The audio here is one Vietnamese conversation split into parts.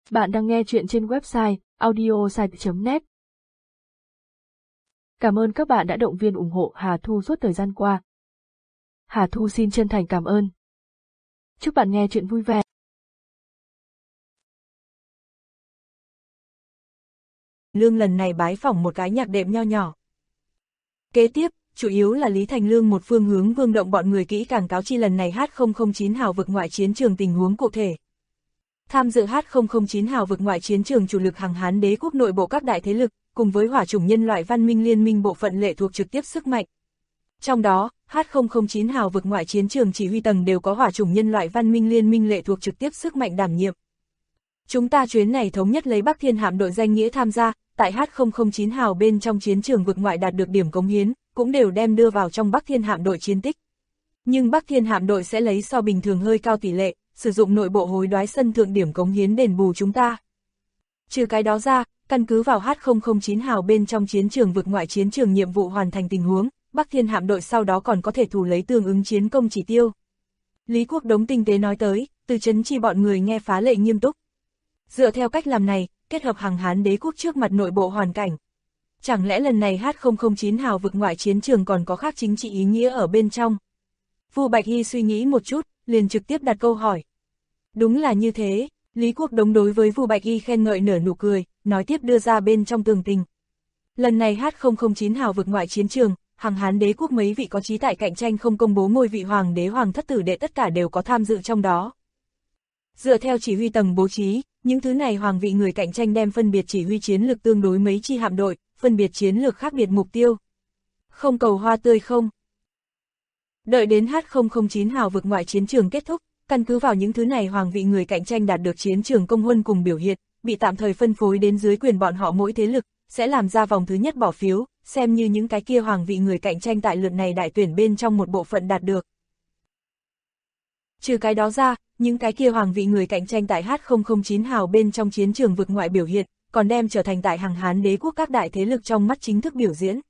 Bạn đang nghe chuyện trên website audiosite.net. Cảm ơn các bạn đã động viên ủng hộ Hà Thu suốt thời gian qua. Hà Thu xin chân thành cảm ơn. Chúc bạn nghe chuyện vui vẻ. Lương lần này bái phỏng một cái nhạc đệm nho nhỏ. Kế tiếp, chủ yếu là Lý Thành Lương một phương hướng Vương Động bọn người kỹ càng cáo chi lần này H009 hào vực ngoại chiến trường tình huống cụ thể. Tham dự H009 hào vực ngoại chiến trường chủ lực hàng Hán đế quốc nội bộ các đại thế lực, cùng với hỏa chủng nhân loại văn minh liên minh bộ phận lệ thuộc trực tiếp sức mạnh. Trong đó, H009 hào vực ngoại chiến trường chỉ huy tầng đều có hỏa chủng nhân loại văn minh liên minh lệ thuộc trực tiếp sức mạnh đảm nhiệm. Chúng ta chuyến này thống nhất lấy Bắc Thiên hạm đội danh nghĩa tham gia, tại H009 hào bên trong chiến trường vực ngoại đạt được điểm cống hiến, cũng đều đem đưa vào trong Bắc Thiên hạm đội chiến tích. Nhưng Bắc Thiên hạm đội sẽ lấy so bình thường hơi cao tỷ lệ, sử dụng nội bộ hối đoái sân thượng điểm cống hiến đền bù chúng ta. Trừ cái đó ra, căn cứ vào H009 hào bên trong chiến trường vực ngoại chiến trường nhiệm vụ hoàn thành tình huống, Bắc Thiên hạm đội sau đó còn có thể thủ lấy tương ứng chiến công chỉ tiêu. Lý Quốc Đống tinh tế nói tới, từ chấn chi bọn người nghe phá lệ nghiêm túc. Dựa theo cách làm này, kết hợp hàng Hán đế quốc trước mặt nội bộ hoàn cảnh. Chẳng lẽ lần này H009 hào vực ngoại chiến trường còn có khác chính trị ý nghĩa ở bên trong? Vu Bạch Hy suy nghĩ một chút, liền trực tiếp đặt câu hỏi. Đúng là như thế, Lý Quốc Đống đối với Vu Bạch Hy khen ngợi nở nụ cười, nói tiếp đưa ra bên trong tường tình. Lần này H009 hào vực ngoại chiến trường, hàng Hán đế quốc mấy vị có trí tại cạnh tranh không công bố ngôi vị hoàng đế hoàng thất tử đệ tất cả đều có tham dự trong đó. Dựa theo chỉ huy tầng bố trí, những thứ này hoàng vị người cạnh tranh đem phân biệt chỉ huy chiến lược tương đối mấy chi hạm đội, phân biệt chiến lược khác biệt mục tiêu. Không cầu hoa tươi không. Đợi đến H009 hào vực ngoại chiến trường kết thúc, căn cứ vào những thứ này hoàng vị người cạnh tranh đạt được chiến trường công huân cùng biểu hiện, bị tạm thời phân phối đến dưới quyền bọn họ mỗi thế lực, sẽ làm ra vòng thứ nhất bỏ phiếu, xem như những cái kia hoàng vị người cạnh tranh tại lượt này đại tuyển bên trong một bộ phận đạt được. Trừ cái đó ra, những cái kia hoàng vị người cạnh tranh tại H009 hào bên trong chiến trường vực ngoại biểu hiện, còn đem trở thành tại hàng Hán đế quốc các đại thế lực trong mắt chính thức biểu diễn.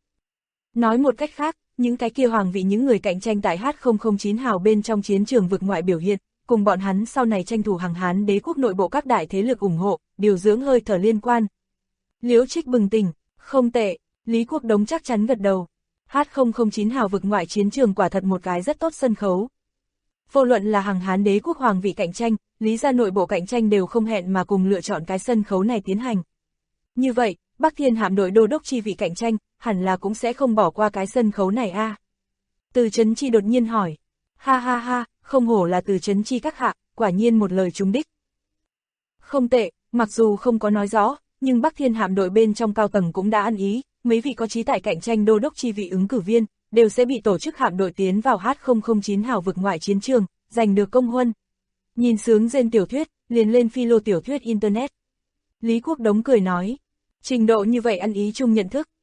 Nói một cách khác, những cái kia hoàng vị những người cạnh tranh tại H009 hào bên trong chiến trường vực ngoại biểu hiện, cùng bọn hắn sau này tranh thủ hàng Hán đế quốc nội bộ các đại thế lực ủng hộ, điều dưỡng hơi thở liên quan. Liễu Trích bừng tỉnh, không tệ, Lý Quốc Đống chắc chắn gật đầu. H009 hào vực ngoại chiến trường quả thật một cái rất tốt sân khấu. Vô luận là hàng Hán đế quốc hoàng vị cạnh tranh, Lý gia nội bộ cạnh tranh đều không hẹn mà cùng lựa chọn cái sân khấu này tiến hành. Như vậy, Bắc Thiên hạm đội đô đốc chi vị cạnh tranh, hẳn là cũng sẽ không bỏ qua cái sân khấu này a. Từ Chấn Chi đột nhiên hỏi. Ha ha ha, không hổ là Từ Chấn Chi các hạ, quả nhiên một lời trúng đích. Không tệ, mặc dù không có nói rõ, nhưng Bắc Thiên hạm đội bên trong cao tầng cũng đã ăn ý, mấy vị có trí tại cạnh tranh đô đốc chi vị ứng cử viên, đều sẽ bị tổ chức hạm đội tiến vào H009 hào vực ngoại chiến trường, giành được công huân. Nhìn sướng rên tiểu thuyết, liền lên philo tiểu thuyết Internet. Lý Quốc Đống cười nói, trình độ như vậy ăn ý chung nhận thức.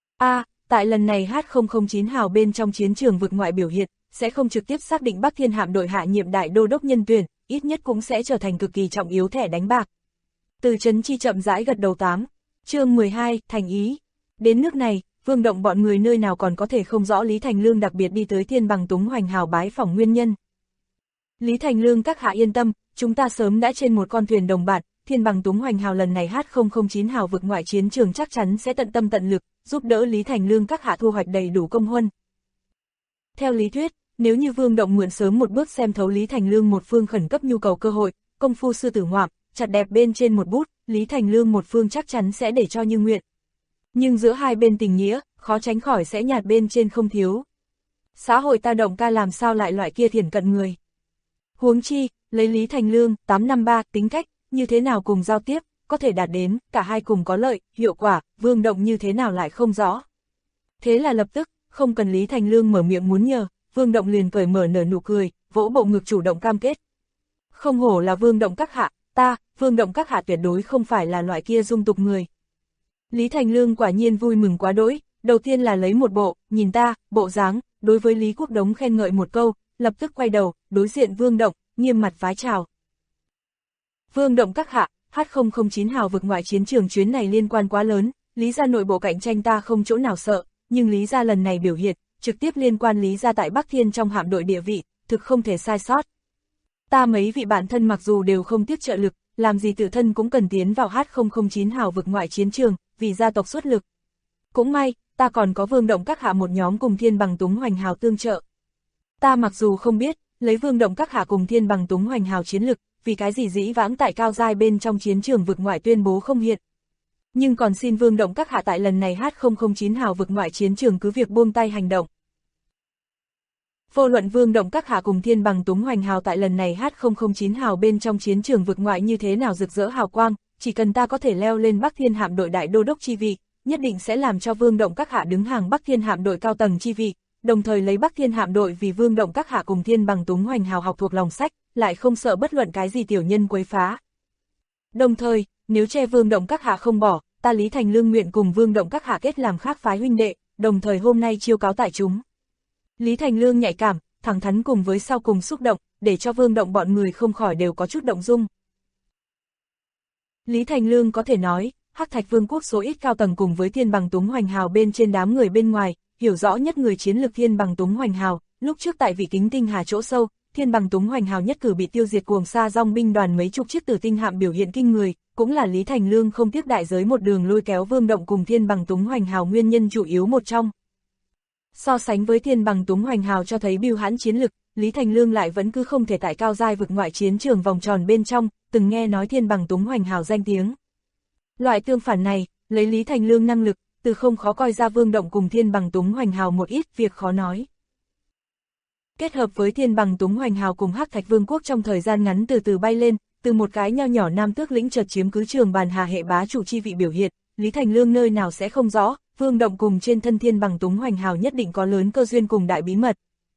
Tại lần này H009 hào bên trong chiến trường vực ngoại biểu hiện, sẽ không trực tiếp xác định Bắc Thiên hạm đội hạ nhiệm đại đô đốc nhân tuyển, ít nhất cũng sẽ trở thành cực kỳ trọng yếu thẻ đánh bạc. Từ Chấn Chi chậm rãi gật đầu 8. Chương 12, thành ý. Đến nước này, Vương Động bọn người nơi nào còn có thể không rõ Lý Thành Lương đặc biệt đi tới Thiên Bằng Túng Hoành hào bái phỏng nguyên nhân. Lý Thành Lương các hạ yên tâm, chúng ta sớm đã trên một con thuyền đồng bạn, Thiên Bằng Túng Hoành hào lần này H009 hào vực ngoại chiến trường chắc chắn sẽ tận tâm tận lực, giúp đỡ Lý Thành Lương các hạ thu hoạch đầy đủ công huân. Theo lý thuyết, nếu như Vương Động mượn sớm một bước xem thấu Lý Thành Lương một phương khẩn cấp nhu cầu cơ hội, công phu sư tử ngoạm, chặt đẹp bên trên một bút, Lý Thành Lương một phương chắc chắn sẽ để cho như nguyện. Nhưng giữa hai bên tình nghĩa, khó tránh khỏi sẽ nhạt bên trên không thiếu. Xã hội ta Động ca làm sao lại loại kia thiển cận người. Huống chi, lấy Lý Thành Lương, 853, tính cách, như thế nào cùng giao tiếp, có thể đạt đến, cả hai cùng có lợi, hiệu quả, Vương Động như thế nào lại không rõ. Thế là lập tức, không cần Lý Thành Lương mở miệng muốn nhờ, Vương Động liền cởi mở nở nụ cười, vỗ bộ ngực chủ động cam kết. Không hổ là Vương Động các hạ, Vương Động các hạ tuyệt đối không phải là loại kia dung tục người. Lý Thành Lương quả nhiên vui mừng quá đỗi, đầu tiên là lấy một bộ, nhìn ta, bộ dáng, đối với Lý Quốc Đống khen ngợi một câu, lập tức quay đầu, đối diện Vương Động, nghiêm mặt vái chào. Vương Động các hạ, H009 hào vực ngoại chiến trường chuyến này liên quan quá lớn, Lý gia nội bộ cạnh tranh ta không chỗ nào sợ, nhưng Lý gia lần này biểu hiện, trực tiếp liên quan Lý gia tại Bắc Thiên trong hạm đội địa vị, thực không thể sai sót. Ta mấy vị bạn thân mặc dù đều không tiếc trợ lực, làm gì tự thân cũng cần tiến vào H009 hào vực ngoại chiến trường, vì gia tộc xuất lực. Cũng may, ta còn có Vương Động các hạ một nhóm cùng Thiên Bằng Túng Hoành Hào tương trợ. Ta mặc dù không biết, lấy Vương Động các hạ cùng Thiên Bằng Túng Hoành Hào chiến lực, vì cái gì dĩ vãng tại cao giai bên trong chiến trường vực ngoại tuyên bố không hiện. Nhưng còn xin Vương Động các hạ tại lần này H009 hào vực ngoại chiến trường cứ việc buông tay hành động. Vô luận Vương Động các hạ cùng Thiên Bằng Túng Hoành Hào tại lần này H009 hào bên trong chiến trường vực ngoại như thế nào rực rỡ hào quang, chỉ cần ta có thể leo lên Bắc Thiên hạm đội đại đô đốc chi vị, nhất định sẽ làm cho Vương Động các hạ đứng hàng Bắc Thiên hạm đội cao tầng chi vị, đồng thời lấy Bắc Thiên hạm đội vì Vương Động các hạ cùng Thiên Bằng Túng Hoành Hào học thuộc lòng sách, lại không sợ bất luận cái gì tiểu nhân quấy phá. Đồng thời, nếu che Vương Động các hạ không bỏ, ta Lý Thành Lương nguyện cùng Vương Động các hạ kết làm khác phái huynh đệ, đồng thời hôm nay chiêu cáo tại chúng. Lý Thành Lương nhạy cảm, thẳng thắn cùng với sau cùng xúc động, để cho Vương Động bọn người không khỏi đều có chút động dung. Lý Thành Lương có thể nói, Hắc Thạch Vương quốc số ít cao tầng cùng với Thiên Bằng Túng Hoành Hào bên trên đám người bên ngoài, hiểu rõ nhất người chiến lược Thiên Bằng Túng Hoành Hào, lúc trước tại Vị Kính Tinh Hà chỗ sâu, Thiên Bằng Túng Hoành Hào nhất cử bị tiêu diệt cuồng sa dòng binh đoàn mấy chục chiếc Tử Tinh hạm biểu hiện kinh người, cũng là Lý Thành Lương không tiếc đại giới một đường lôi kéo Vương Động cùng Thiên Bằng Túng Hoành Hào nguyên nhân chủ yếu một trong. So sánh với Thiên Bằng Túng Hoành Hào cho thấy bưu hãn chiến lực, Lý Thành Lương lại vẫn cứ không thể tại cao giai vực ngoại chiến trường vòng tròn bên trong, từng nghe nói Thiên Bằng Túng Hoành Hào danh tiếng. Loại tương phản này, lấy Lý Thành Lương năng lực, từ không khó coi ra Vương Động cùng Thiên Bằng Túng Hoành Hào một ít việc khó nói. Kết hợp với Thiên Bằng Túng Hoành Hào cùng Hắc Thạch Vương quốc trong thời gian ngắn từ từ bay lên, từ một cái nho nhỏ nam tước lĩnh chợt chiếm cứ trường bàn hà hệ bá chủ chi vị biểu hiện, Lý Thành Lương nơi nào sẽ không rõ, Vương Động cùng trên thân Thiên Bằng Túng Hoành Hào nhất định có lớn cơ duyên cùng đại bí mật.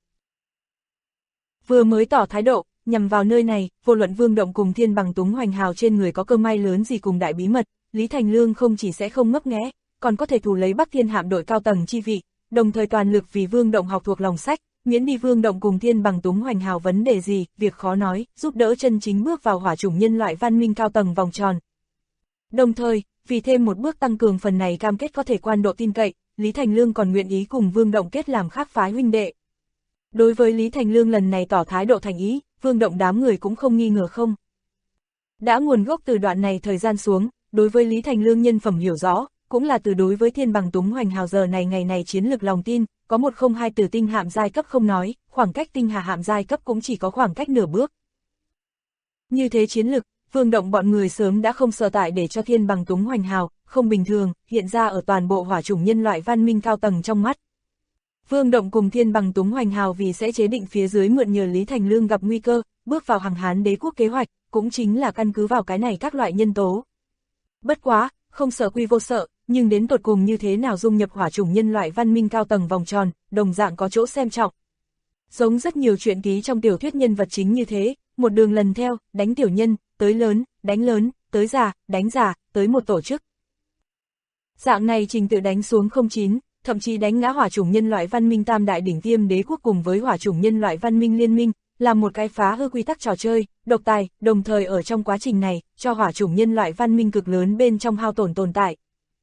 Vừa mới tỏ thái độ, nhằm vào nơi này, vô luận Vương Động cùng Thiên Bằng Túng Hoành Hào trên người có cơ may lớn gì cùng đại bí mật, Lý Thành Lương không chỉ sẽ không ngấp nghé, còn có thể thủ lấy Bắc Thiên hạm đội cao tầng chi vị, đồng thời toàn lực vì Vương Động học thuộc lòng sách, miễn đi Vương Động cùng Thiên Bằng Túng Hoành Hào vấn đề gì, việc khó nói, giúp đỡ chân chính bước vào hỏa chủng nhân loại văn minh cao tầng vòng tròn. Đồng thời, vì thêm một bước tăng cường phần này cam kết có thể quan độ tin cậy, Lý Thành Lương còn nguyện ý cùng Vương Động kết làm khác phái huynh đệ. Đối với Lý Thành Lương lần này tỏ thái độ thành ý, Vương Động đám người cũng không nghi ngờ không. Đã nguồn gốc từ đoạn này thời gian xuống, đối với Lý Thành Lương nhân phẩm hiểu rõ, cũng là từ đối với Thiên Bằng Túng Hoành Hào giờ này ngày này chiến lược lòng tin, có 102 Tử Tinh hạm giai cấp không nói, khoảng cách Tinh Hà hạm giai cấp cũng chỉ có khoảng cách nửa bước. Như thế chiến lực, Vương Động bọn người sớm đã không sợ tại để cho Thiên Bằng Túng Hoành Hào, không bình thường, hiện ra ở toàn bộ hỏa chủng nhân loại văn minh cao tầng trong mắt. Vương Động cùng Thiên Bằng Túng Hoành Hào vì sẽ chế định phía dưới mượn nhờ Lý Thành Lương gặp nguy cơ, bước vào Hằng Hán đế quốc kế hoạch, cũng chính là căn cứ vào cái này các loại nhân tố. Bất quá, không sợ quy vô sợ, nhưng đến tột cùng như thế nào dung nhập hỏa chủng nhân loại văn minh cao tầng vòng tròn, đồng dạng có chỗ xem trọng. Giống rất nhiều truyện ký trong tiểu thuyết nhân vật chính như thế, một đường lần theo, đánh tiểu nhân, tới lớn, tới già, đánh già, tới một tổ chức. Dạng này trình tự đánh xuống 09, thậm chí đánh ngã hỏa chủng nhân loại văn minh tam đại đỉnh tiêm đế quốc cùng với hỏa chủng nhân loại văn minh liên minh, là một cái phá hư quy tắc trò chơi, độc tài, đồng thời ở trong quá trình này, cho hỏa chủng nhân loại văn minh cực lớn bên trong hao tổn tồn tại.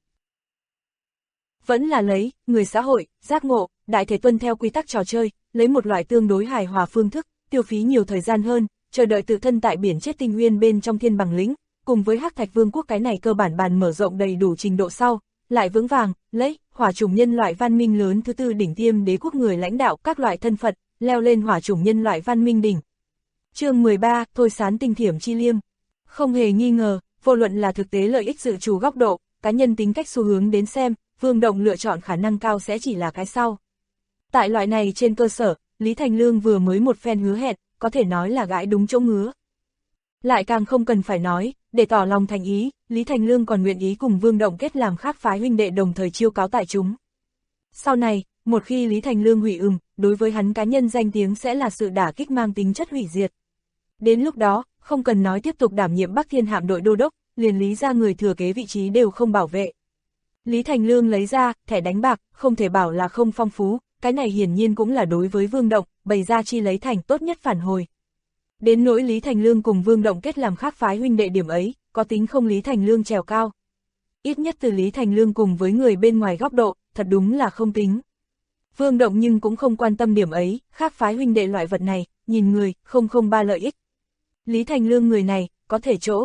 Vẫn là lấy, người xã hội, giác ngộ, đại thể tuân theo quy tắc trò chơi, lấy một loại tương đối hài hòa phương thức, tiêu phí nhiều thời gian hơn, chờ đợi tự thân tại biển chết tinh nguyên bên trong Thiên Bằng lĩnh, cùng với Hắc Thạch Vương quốc cái này cơ bản bàn mở rộng đầy đủ trình độ sau, lại vững vàng, lấy, hỏa chủng nhân loại văn minh lớn thứ tư đỉnh tiêm đế quốc người lãnh đạo các loại thân phận, leo lên hỏa chủng nhân loại văn minh đỉnh. Chương 13, Thôi Sán Tinh Thiểm Chi Liêm. Không hề nghi ngờ, vô luận là thực tế lợi ích dự trù góc độ, cá nhân tính cách xu hướng đến xem, Vương Động lựa chọn khả năng cao sẽ chỉ là cái sau. Tại loại này trên cơ sở, Lý Thành Lương vừa mới một phen hứa hẹn, có thể nói là gãi đúng chỗ ngứa. Lại càng không cần phải nói, để tỏ lòng thành ý, Lý Thành Lương còn nguyện ý cùng Vương Động kết làm khác phái huynh đệ đồng thời chiêu cáo tại chúng. Sau này, một khi Lý Thành Lương hủy đối với hắn cá nhân danh tiếng sẽ là sự đả kích mang tính chất hủy diệt. Đến lúc đó, không cần nói tiếp tục đảm nhiệm Bắc Thiên hạm đội đô đốc, liền Lý ra người thừa kế vị trí đều không bảo vệ. Lý Thành Lương lấy ra, thẻ đánh bạc, không thể bảo là không phong phú, cái này hiển nhiên cũng là đối với Vương Động, bày ra chi lấy thành tốt nhất phản hồi. Đến nỗi Lý Thành Lương cùng Vương Động kết làm khác phái huynh đệ điểm ấy, có tính không Lý Thành Lương trèo cao. Ít nhất từ Lý Thành Lương cùng với người bên ngoài góc độ, thật đúng là không tính. Vương Động nhưng cũng không quan tâm điểm ấy, khác phái huynh đệ loại vật này, nhìn người, không ba lợi ích. Lý Thành Lương người này, có thể chỗ,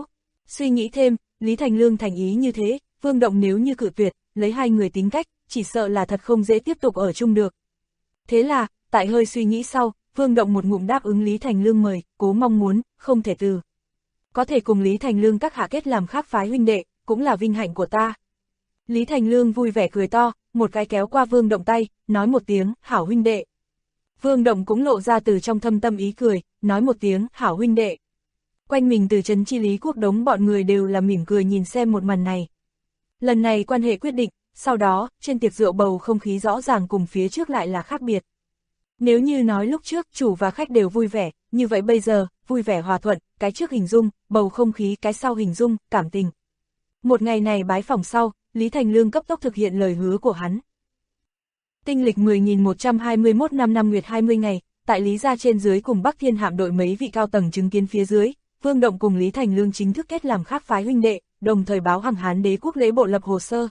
Suy nghĩ thêm, Lý Thành Lương thành ý như thế, Vương Động nếu như cự tuyệt, lấy hai người tính cách, chỉ sợ là thật không dễ tiếp tục ở chung được. Thế là, tại hơi suy nghĩ sau, Vương Động một ngụm đáp ứng Lý Thành Lương mời, cố mong muốn, không thể từ. Có thể cùng Lý Thành Lương các hạ kết làm khác phái huynh đệ, cũng là vinh hạnh của ta. Lý Thành Lương vui vẻ cười to, một cái kéo qua Vương Động tay, nói một tiếng, hảo huynh đệ. Vương Động cũng lộ ra từ trong thâm tâm ý cười, nói một tiếng, hảo huynh đệ. Quanh mình từ trấn Chi Lý Quốc đống bọn người đều là mỉm cười nhìn xem một màn này. Lần này quan hệ quyết định, sau đó, trên tiệc rượu bầu không khí rõ ràng cùng phía trước lại là khác biệt. Nếu như nói lúc trước chủ và khách đều vui vẻ, như vậy bây giờ, vui vẻ hòa thuận, cái trước hình dung, bầu không khí, cái sau hình dung, cảm tình. Một ngày này bái phỏng sau, Lý Thành Lương cấp tốc thực hiện lời hứa của hắn. Tinh lịch 10.121 năm nguyệt 20 ngày, tại Lý gia trên dưới cùng Bắc Thiên hạm đội mấy vị cao tầng chứng kiến phía dưới, Vương Động cùng Lý Thành Lương chính thức kết làm khác phái huynh đệ, đồng thời báo Hằng Hán Đế quốc lễ bộ lập hồ sơ.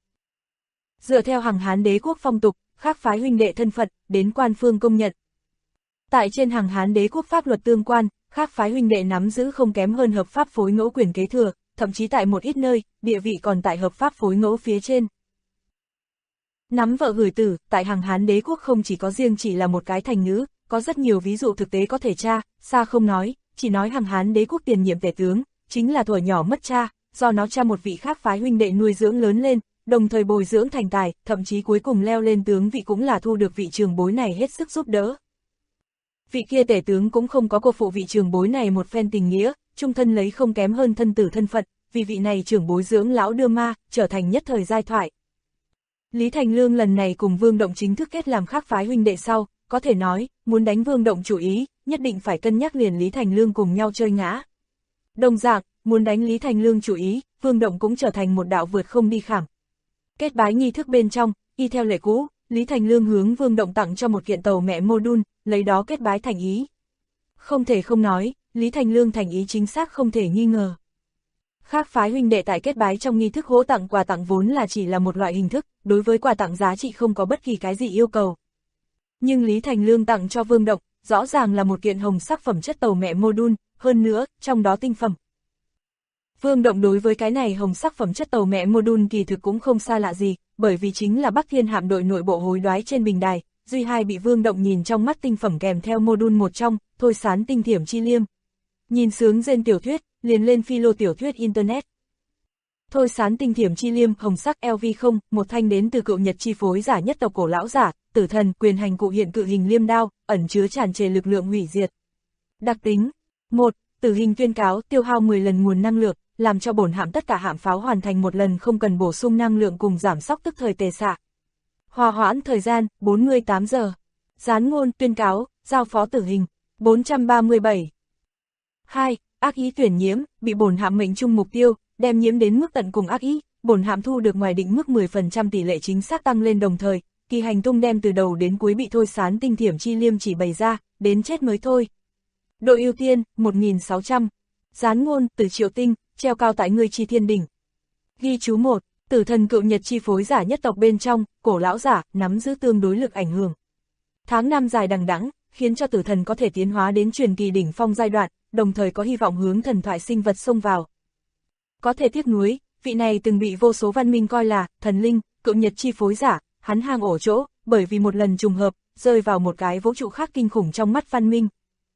Dựa theo Hằng Hán Đế quốc phong tục, khác phái huynh đệ thân phận, đến quan phương công nhận. Tại trên Hằng Hán Đế quốc pháp luật tương quan, khác phái huynh đệ nắm giữ không kém hơn hợp pháp phối ngẫu quyền kế thừa, thậm chí tại một ít nơi, địa vị còn tại hợp pháp phối ngẫu phía trên. Nắm vợ gửi tử, tại Hằng Hán Đế quốc không chỉ có riêng chỉ là một cái thành ngữ, có rất nhiều ví dụ thực tế có thể tra, xa không nói, chỉ nói Hằng Hán Đế quốc tiền nhiệm tể tướng, chính là thuở nhỏ mất cha, do nó cha một vị khác phái huynh đệ nuôi dưỡng lớn lên, đồng thời bồi dưỡng thành tài, thậm chí cuối cùng leo lên tướng vị cũng là thu được vị trường bối này hết sức giúp đỡ. Vị kia tể tướng cũng không có cô phụ vị trường bối này một phen tình nghĩa, trung thân lấy không kém hơn thân tử thân phận, vì vị này trưởng bối dưỡng lão đưa ma, trở thành nhất thời giai thoại. Lý Thành Lương lần này cùng Vương Động chính thức kết làm khác phái huynh đệ sau, có thể nói, muốn đánh Vương Động chủ ý, nhất định phải cân nhắc liền Lý Thành Lương cùng nhau chơi ngã. Đồng dạng, muốn đánh Lý Thành Lương chủ ý, Vương Động cũng trở thành một đạo vượt không đi khảm. Kết bái nghi thức bên trong, y theo lệ cũ, Lý Thành Lương hướng Vương Động tặng cho một kiện tàu mẹ Mô-đun, lấy đó kết bái thành ý. Không thể không nói, Lý Thành Lương thành ý chính xác không thể nghi ngờ. Khác phái huynh đệ tại kết bái trong nghi thức hỗ tặng quà tặng vốn là chỉ là một loại hình thức, đối với quà tặng giá trị không có bất kỳ cái gì yêu cầu. Nhưng Lý Thành Lương tặng cho Vương Động, rõ ràng là một kiện hồng sắc phẩm chất tàu mẹ Mô-đun, hơn nữa, trong đó tinh phẩm. Vương Động đối với cái này hồng sắc phẩm chất tàu mẹ Mô-đun kỳ thực cũng không xa lạ gì, bởi vì chính là Bắc Thiên hạm đội nội bộ hối đoái trên bình đài, duy hai bị Vương Động nhìn trong mắt tinh phẩm kèm theo Mô-đun một trong, Thôi Sán Tinh Thiểm Chi Liêm. Nhìn sướng rên tiểu thuyết, liền lên phi lô tiểu thuyết Internet. Thôi Sán Tinh Thiểm Chi Liêm hồng sắc LV0, một thanh đến từ cựu Nhật chi phối giả nhất tộc cổ lão giả, tử thần, quyền hành cụ hiện cự hình liêm đao, ẩn chứa tràn trề lực lượng hủy diệt. Đặc tính 1. Tử hình tuyên cáo tiêu hao 10 lần nguồn năng lượng, làm cho bổn hạm tất cả hạm pháo hoàn thành một lần không cần bổ sung năng lượng cùng giảm sóc tức thời tề xạ. Hòa hoãn thời gian 48 giờ. Gián ngôn tuyên cáo, giao phó tử hình 437. 2. Ác ý tuyển nhiễm, bị bổn hạm mệnh trung mục tiêu, đem nhiễm đến mức tận cùng ác ý, bổn hạm thu được ngoài định mức 10% tỷ lệ chính xác tăng lên đồng thời, kỳ hành tung đem từ đầu đến cuối bị Thôi Sán Tinh Thiểm Chi Liêm chỉ bày ra, đến chết mới thôi. Độ ưu tiên, 1600. Gián ngôn, từ Triệu Tinh, treo cao tại ngươi chi thiên đỉnh. Ghi chú 1, tử thần cựu Nhật chi phối giả nhất tộc bên trong, cổ lão giả, nắm giữ tương đối lực ảnh hưởng. Tháng năm dài đằng đẵng, khiến cho tử thần có thể tiến hóa đến truyền kỳ đỉnh phong giai đoạn, đồng thời có hy vọng hướng thần thoại sinh vật xông vào. Có thể tiếc nuối, vị này từng bị vô số văn minh coi là thần linh, cựu Nhật chi phối giả, hắn hang ổ chỗ, bởi vì một lần trùng hợp, rơi vào một cái vũ trụ khác kinh khủng trong mắt văn minh.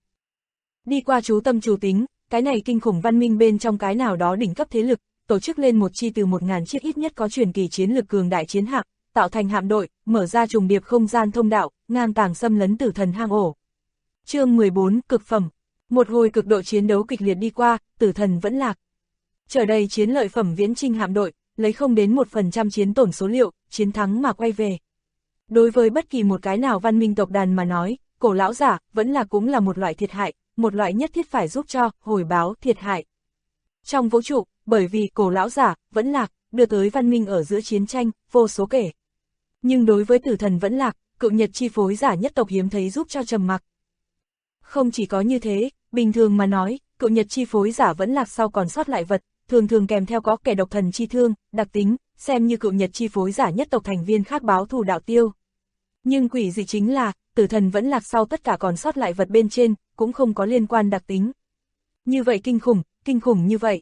Đi qua chú tâm chú tính, cái này kinh khủng văn minh bên trong cái nào đó đỉnh cấp thế lực, tổ chức lên một chi từ 1000 chiếc ít nhất có truyền kỳ chiến lực cường đại chiến hạm, tạo thành hạm đội, mở ra trùng điệp không gian thông đạo, ngang tàng xâm lấn tử thần hang ổ. Chương 14, cực phẩm. Một hồi cực độ chiến đấu kịch liệt đi qua, tử thần vẫn lạc. Trở đầy chiến lợi phẩm viễn chinh hạm đội, lấy không đến 1% chiến tổn số liệu, chiến thắng mà quay về. Đối với bất kỳ một cái nào văn minh tộc đàn mà nói, cổ lão giả vẫn là cũng là một loại thiệt hại, một loại nhất thiết phải giúp cho, hồi báo thiệt hại. Trong vũ trụ, bởi vì cổ lão giả vẫn lạc, đưa tới văn minh ở giữa chiến tranh, vô số kể. Nhưng đối với tử thần vẫn lạc, cựu Nhật chi phối giả nhất tộc hiếm thấy giúp cho trầm mặc. Không chỉ có như thế, bình thường mà nói, cựu Nhật chi phối giả vẫn lạc sau còn sót lại vật, thường thường kèm theo có kẻ độc thần chi thương, đặc tính, xem như cựu Nhật chi phối giả nhất tộc thành viên khác báo thù đạo tiêu. Nhưng quỷ dị chính là, tử thần vẫn lạc sau tất cả còn sót lại vật bên trên, cũng không có liên quan đặc tính. Như vậy kinh khủng như vậy.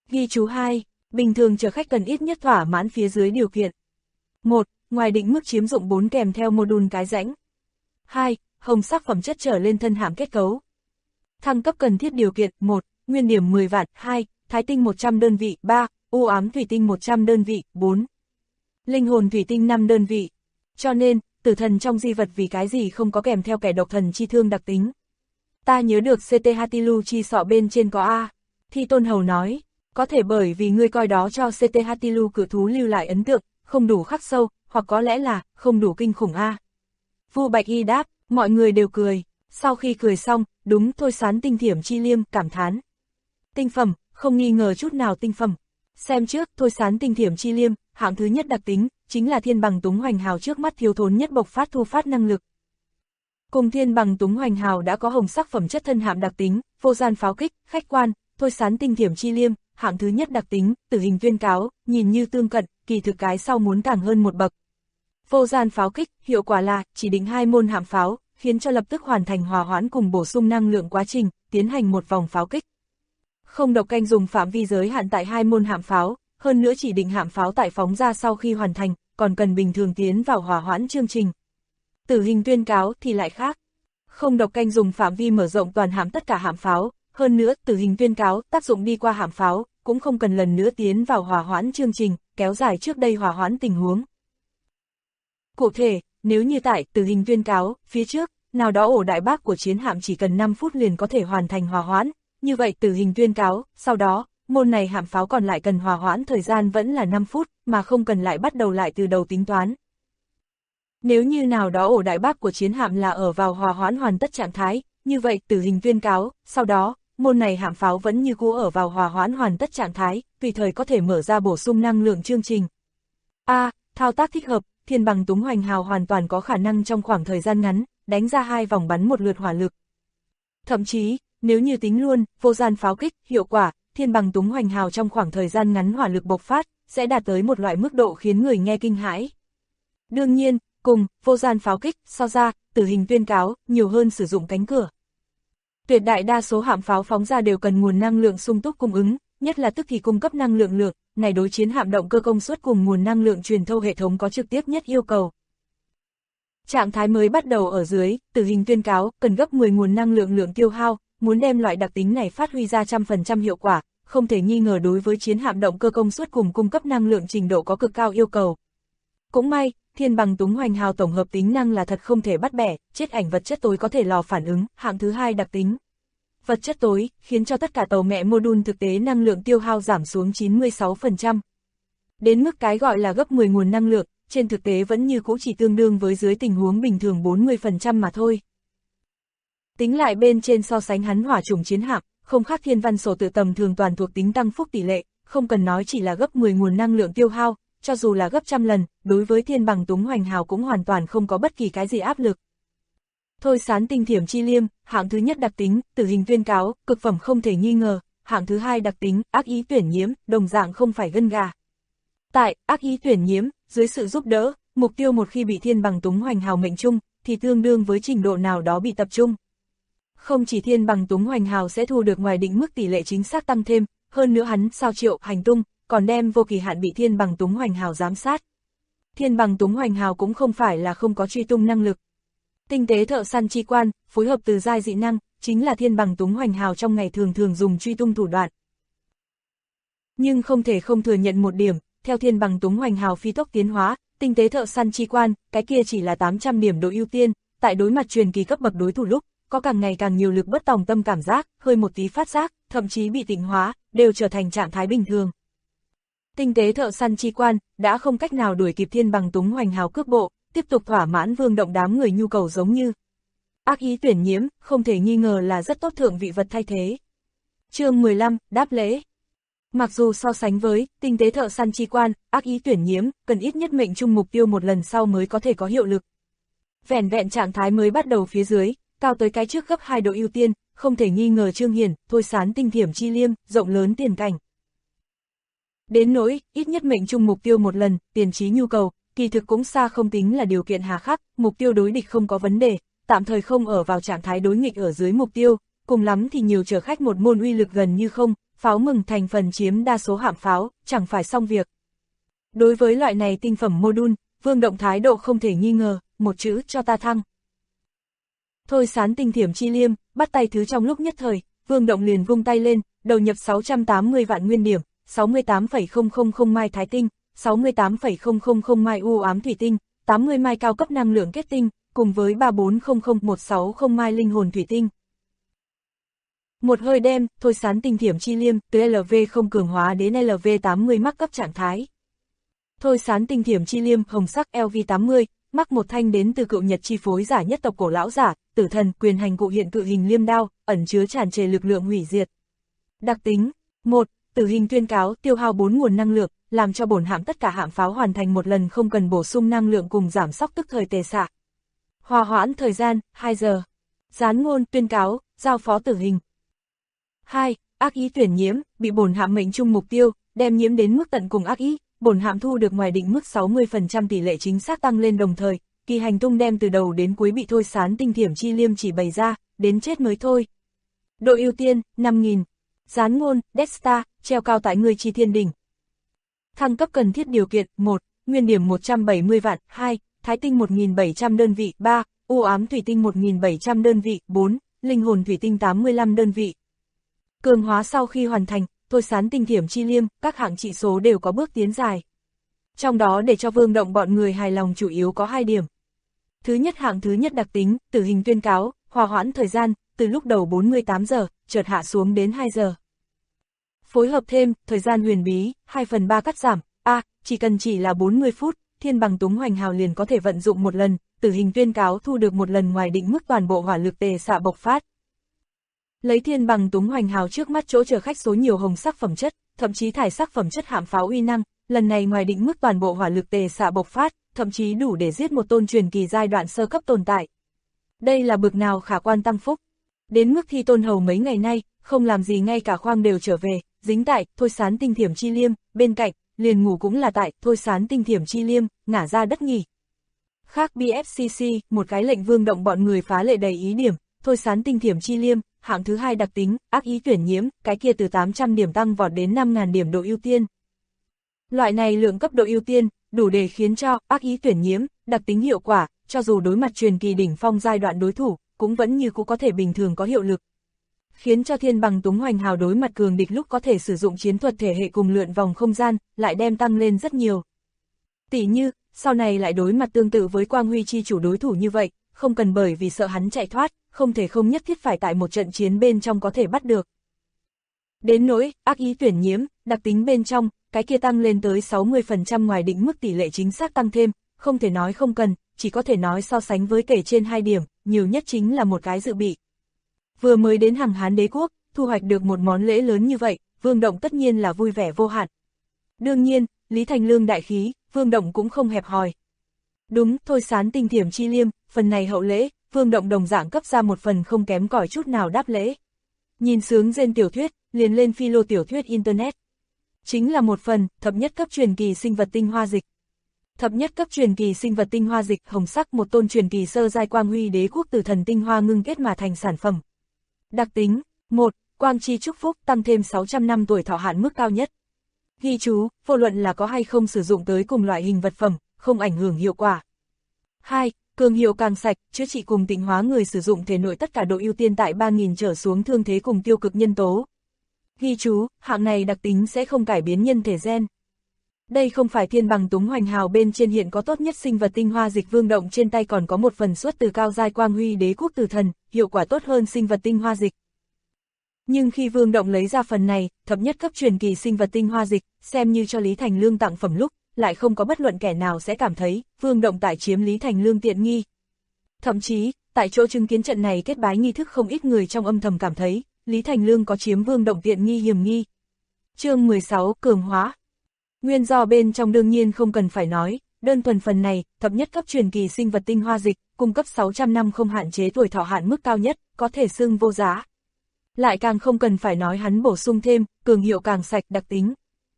Ghi chú 2, bình thường chở khách cần ít nhất thỏa mãn phía dưới điều kiện. 1. Ngoài định mức chiếm dụng 4 kèm theo mô-đun cái rãnh. 2. Hồng sắc phẩm chất trở lên thân hạm kết cấu. Thăng cấp cần thiết điều kiện: 1. Nguyên điểm 10 vạn, 2. Thái tinh 100 đơn vị, 3. U ám thủy tinh 100 đơn vị, 4. Linh hồn thủy tinh 5 đơn vị. Cho nên, tử thần trong di vật vì cái gì không có kèm theo kẻ độc thần chi thương đặc tính. Ta nhớ được CT Hatilu chi sọ bên trên có A. Thi Tôn Hầu nói, có thể bởi vì ngươi coi đó cho CT Hatilu cự thú lưu lại ấn tượng, không đủ khắc sâu, hoặc có lẽ là, không đủ kinh khủng A. Vu Bạch Y đáp, mọi người đều cười. Sau khi cười xong, đúng Thôi Sán Tinh Thiểm Chi Liêm cảm thán. Tinh phẩm, không nghi ngờ chút nào tinh phẩm. Xem trước, Thôi Sán Tinh Thiểm Chi Liêm, hạng thứ nhất đặc tính, chính là thiên bằng túng hoành hào trước mắt thiếu thốn nhất bộc phát thu phát năng lực. Cùng thiên bằng túng hoành hào đã có hồng sắc phẩm chất thân hạm đặc tính, vô gian pháo kích, khách quan, Thôi Sán Tinh Thiểm Chi Liêm, hạng thứ nhất đặc tính, tử hình tuyên cáo, nhìn như tương cận, kỳ thực cái sau muốn càng hơn một bậc. Vô gian pháo kích, hiệu quả là, chỉ định 2 môn hạm pháo, khiến cho lập tức hoàn thành hòa hoãn cùng bổ sung năng lượng quá trình, tiến hành một vòng pháo kích. Không độc canh dùng phạm vi giới hạn tại 2 môn hạm pháo, hơn nữa chỉ định hạm pháo tại phóng ra sau khi hoàn thành, còn cần bình thường tiến vào hòa hoãn chương trình. Tử hình tuyên cáo thì lại khác. Không độc canh dùng phạm vi mở rộng toàn hạm tất cả hạm pháo, hơn nữa tử hình tuyên cáo tác dụng đi qua hạm pháo, cũng không cần lần nữa tiến vào hòa hoãn chương trình, kéo dài trước đây hòa hoãn tình huống. Cụ thể, nếu như tại tử hình tuyên cáo, phía trước, nào đó ổ đại bác của chiến hạm chỉ cần 5 phút liền có thể hoàn thành hòa hoãn, như vậy tử hình tuyên cáo, sau đó, môn này hạm pháo còn lại cần hòa hoãn thời gian vẫn là 5 phút, mà không cần lại bắt đầu lại từ đầu tính toán. Nếu như nào đó ổ đại bác của chiến hạm là ở vào hòa hoãn hoàn tất trạng thái, như vậy tử hình tuyên cáo, sau đó, môn này hạm pháo vẫn như cũ ở vào hòa hoãn hoàn tất trạng thái, tùy thời có thể mở ra bổ sung năng lượng chương trình. A. Thao tác thích hợp, thiên bằng túng hoành hào hoàn toàn có khả năng trong khoảng thời gian ngắn, đánh ra 2 vòng bắn một lượt hỏa lực. Thậm chí, nếu như tính luôn, vô gian pháo kích, hiệu quả, thiên bằng túng hoành hào trong khoảng thời gian ngắn hỏa lực bộc phát, sẽ đạt tới một loại mức độ khiến người nghe kinh hãi. Đương nhiên, cùng vô gian pháo kích, so ra, tử hình tuyên cáo, nhiều hơn sử dụng cánh cửa. Tuyệt đại đa số hạm pháo phóng ra đều cần nguồn năng lượng sung túc cung ứng, nhất là tức thì cung cấp năng lượng lượng, này đối chiến hạm động cơ công suất cùng nguồn năng lượng truyền thâu hệ thống có trực tiếp nhất yêu cầu. Trạng thái mới bắt đầu ở dưới, tử hình tuyên cáo, cần gấp 10 nguồn năng lượng lượng tiêu hao, muốn đem loại đặc tính này phát huy ra 100% hiệu quả, không thể nghi ngờ đối với chiến hạm động cơ công suất cùng cung cấp năng lượng trình độ có cực cao yêu cầu. Cũng may, thiên bằng túng hoành hào tổng hợp tính năng là thật không thể bắt bẻ, chết ảnh vật chất tối có thể lò phản ứng, hạng thứ 2 đặc tính. Vật chất tối, khiến cho tất cả tàu mẹ mô-đun thực tế năng lượng tiêu hao giảm xuống 96%. Đến mức cái gọi là gấp 10 nguồn năng lượng, trên thực tế vẫn như cũ chỉ tương đương với dưới tình huống bình thường 40% mà thôi. Tính lại bên trên so sánh hắn hỏa chủng chiến hạm, không khác thiên văn sổ tự tầm thường toàn thuộc tính tăng phúc tỷ lệ, không cần nói chỉ là gấp 10 nguồn năng lượng tiêu hao, cho dù là gấp 100 lần, đối với thiên bằng túng hoành hào cũng hoàn toàn không có bất kỳ cái gì áp lực. Thôi Sán Tinh Thiểm Chi Liêm, hạng thứ nhất đặc tính, tử hình tuyên cáo, cực phẩm không thể nghi ngờ, hạng thứ 2 đặc tính, ác ý tuyển nhiễm, đồng dạng không phải gân gà. Tại ác ý tuyển nhiễm, dưới sự giúp đỡ, mục tiêu một khi bị thiên bằng túng hoành hào mệnh trung, thì tương đương với trình độ nào đó bị tập trung. Không chỉ thiên bằng túng hoành hào sẽ thu được ngoài định mức tỷ lệ chính xác tăng thêm, hơn nữa hắn sao triệu hành tung, còn đem vô kỳ hạn bị thiên bằng túng hoành hào giám sát. Thiên bằng túng hoành hào cũng không phải là không có truy tung năng lực. Tinh tế thợ săn chi quan, phối hợp từ giai dị năng, chính là thiên bằng túng hoành hào trong ngày thường thường dùng truy tung thủ đoạn. Nhưng không thể không thừa nhận một điểm, theo thiên bằng túng hoành hào phi tốc tiến hóa, tinh tế thợ săn chi quan, cái kia chỉ là 800 điểm độ ưu tiên, tại đối mặt truyền kỳ cấp bậc đối thủ lúc, có càng ngày càng nhiều lực bất tòng tâm cảm giác, hơi một tí phát giác, thậm chí bị tịnh hóa, đều trở thành trạng thái bình thường. Tinh tế thợ săn chi quan, đã không cách nào đuổi kịp thiên bằng túng hoành hào cước bộ, tiếp tục thỏa mãn vương động đám người nhu cầu giống như. Ác ý tuyển nhiễm, không thể nghi ngờ là rất tốt thượng vị vật thay thế. Chương 15, đáp lễ. Mặc dù so sánh với tinh tế thợ săn chi quan, ác ý tuyển nhiễm, cần ít nhất mệnh trung mục tiêu một lần sau mới có thể có hiệu lực. Vẻn vẹn trạng thái mới bắt đầu phía dưới, cao tới cái trước gấp 2 độ ưu tiên, không thể nghi ngờ Trương Hiển, Thôi Sán Tinh Thiểm Chi Liêm, rộng lớn tiền cảnh. Đến nỗi, ít nhất mệnh trung mục tiêu một lần, tiền trí nhu cầu, kỳ thực cũng xa không tính là điều kiện hà khắc, mục tiêu đối địch không có vấn đề, tạm thời không ở vào trạng thái đối nghịch ở dưới mục tiêu, cùng lắm thì nhiều chở khách một môn uy lực gần như không, pháo mừng thành phần chiếm đa số hạm pháo, chẳng phải xong việc. Đối với loại này tinh phẩm module, Vương Động thái độ không thể nghi ngờ, một chữ cho ta thăng. Thôi Sán tinh thiểm chi liêm, bắt tay thứ trong lúc nhất thời, Vương Động liền vung tay lên, đầu nhập 680 vạn nguyên điểm, 68,000 mai thái tinh, 68,000 mai u ám thủy tinh, 80 mai cao cấp năng lượng kết tinh, cùng với 3400160 mai linh hồn thủy tinh. Một hơi đem, Thôi Sán tinh thiểm chi liêm, từ LV không cường hóa đến LV80 mắc cấp trạng thái. Thôi Sán tinh thiểm chi liêm, hồng sắc LV80, mắc một thanh đến từ cựu Nhật chi phối giả nhất tộc cổ lão giả, tử thần, quyền hành cụ hiện cự hình liêm đao, ẩn chứa tràn trề lực lượng hủy diệt. Đặc tính: 1. Tử hình tuyên cáo, tiêu hao 4 nguồn năng lượng, làm cho bổn hạm tất cả hạm pháo hoàn thành một lần không cần bổ sung năng lượng cùng giảm sốc tức thời tề xạ. Hòa hoãn thời gian, 2 giờ. Gián ngôn, tuyên cáo, giao phó tử hình. 2. Ác ý tuyển nhiễm, bị bổn hạm mệnh trung mục tiêu, đem nhiễm đến mức tận cùng ác ý, bổn hạm thu được ngoài định mức 60% tỷ lệ chính xác tăng lên đồng thời, kỳ hành tung đem từ đầu đến cuối bị Thôi Sán tinh thiểm chi liêm chỉ bày ra, đến chết mới thôi. Độ ưu tiên, 5.000. Gián ngôn, Death Star, treo cao tại người chi thiên đỉnh. Thăng cấp cần thiết điều kiện: 1. Nguyên điểm 170 vạn, 2. Thái tinh 1.700 đơn vị, 3. U ám thủy tinh 1.700 đơn vị, 4. Linh hồn thủy tinh 85 đơn vị. Cường hóa sau khi hoàn thành, Thôi Sán tinh thiểm chi liêm, các hạng trị số đều có bước tiến dài. Trong đó để cho Vương Động bọn người hài lòng chủ yếu có 2 điểm. Thứ nhất, hạng thứ nhất đặc tính, tử hình tuyên cáo, hòa hoãn thời gian, từ lúc đầu 48 giờ, chợt hạ xuống đến 2 giờ. Phối hợp thêm, thời gian huyền bí, 2/3 cắt giảm, chỉ là 40 phút, thiên bằng túng hoành hào liền có thể vận dụng một lần, tử hình tuyên cáo thu được một lần ngoài định mức toàn bộ hỏa lực tề xạ bộc phát. Lấy thiên bằng túng hoành hào trước mắt chỗ chở khách số nhiều hồng sắc phẩm chất, thậm chí thải sắc phẩm chất hạm pháo uy năng, lần này ngoài định mức toàn bộ hỏa lực tề xạ bộc phát, thậm chí đủ để giết một tôn truyền kỳ giai đoạn sơ cấp tồn tại. Đây là bực nào khả quan tăng phúc. Đến mức Thi Tôn Hầu mấy ngày nay, không làm gì ngay cả khoang đều trở về, dính tại Thôi Sán tinh thiểm chi liêm, bên cạnh, liền ngủ cũng là tại Thôi Sán tinh thiểm chi liêm, ngả ra đất nghỉ. Khác BFCC, một cái lệnh Vương Động bọn người phá lệ đầy ý điểm, Thôi Sán tinh thiểm chi liêm, hạng thứ 2 đặc tính, ác ý tuyển nhiễm, cái kia từ 800 điểm tăng vọt đến 5.000 điểm độ ưu tiên. Loại này lượng cấp độ ưu tiên, đủ để khiến cho ác ý tuyển nhiễm, đặc tính hiệu quả, cho dù đối mặt truyền kỳ đỉnh phong giai đoạn đối thủ, cũng vẫn như cũ có thể bình thường có hiệu lực. Khiến cho thiên bằng túng hoành hào đối mặt cường địch lúc có thể sử dụng chiến thuật thể hệ cùng lượn vòng không gian, lại đem tăng lên rất nhiều. Tỉ như, sau này lại đối mặt tương tự với Quang Huy chi chủ đối thủ như vậy, không cần bởi vì sợ hắn chạy thoát, không thể không nhất thiết phải tại một trận chiến bên trong có thể bắt được. Đến nỗi, ác ý tuyển nhiễm, đặc tính bên trong, cái kia tăng lên tới 60% ngoài định mức tỷ lệ chính xác tăng thêm, không thể nói không cần, chỉ có thể nói so sánh với kể trên 2 điểm, nhiều nhất chính là một cái dự bị. Vừa mới đến Hằng Hán Đế quốc, thu hoạch được một món lễ lớn như vậy, Vương Động tất nhiên là vui vẻ vô hạn. Đương nhiên, Lý Thành Lương đại khí, Vương Động cũng không hẹp hòi. Đúng, Thôi Sán tinh thiểm chi liêm, phần này hậu lễ, Vương Động đồng dạng cấp ra một phần không kém cỏi chút nào đáp lễ. Nhìn sướng rên tiểu thuyết, liền lên philo tiểu thuyết Internet. Chính là một phần, thập nhất cấp truyền kỳ sinh vật tinh hoa dịch. Thập nhất cấp truyền kỳ sinh vật tinh hoa dịch, hồng sắc một tôn truyền kỳ sơ giai Quang Huy Đế quốc từ thần tinh hoa ngưng kết mà thành sản phẩm. Đặc tính: 1. Quang chi chúc phúc, tăng thêm 600 năm tuổi thọ hạn mức cao nhất. Ghi chú, vô luận là có hay không sử dụng tới cùng loại hình vật phẩm, không ảnh hưởng hiệu quả. 2. Cường hiệu càng sạch, chữa trị cùng tịnh hóa người sử dụng thể nội tất cả độ ưu tiên tại 3.000 trở xuống thương thế cùng tiêu cực nhân tố. Ghi chú, hạng này đặc tính sẽ không cải biến nhân thể gen. Đây không phải thiên bằng túng hoành hào bên trên hiện có tốt nhất sinh vật tinh hoa dịch. Vương Động trên tay còn có một phần xuất từ cao giai Quang Huy Đế quốc từ thần, hiệu quả tốt hơn sinh vật tinh hoa dịch. Nhưng khi Vương Động lấy ra phần này, thập nhất cấp truyền kỳ sinh vật tinh hoa dịch, xem như cho Lý Thành Lương tặng phẩm lúc, lại không có bất luận kẻ nào sẽ cảm thấy Vương Động tại chiếm Lý Thành Lương tiện nghi. Thậm chí, tại chỗ chứng kiến trận này kết bái nghi thức không ít người trong âm thầm cảm thấy Lý Thành Lương có chiếm Vương Động tiện nghi hiểm nghi. Chương 16, cường hóa. Nguyên do bên trong đương nhiên không cần phải nói, đơn thuần phần này, thập nhất cấp truyền kỳ sinh vật tinh hoa dịch, cung cấp 600 năm không hạn chế tuổi thọ hạn mức cao nhất, có thể xưng vô giá. Lại càng không cần phải nói hắn bổ sung thêm, cường hiệu càng sạch đặc tính.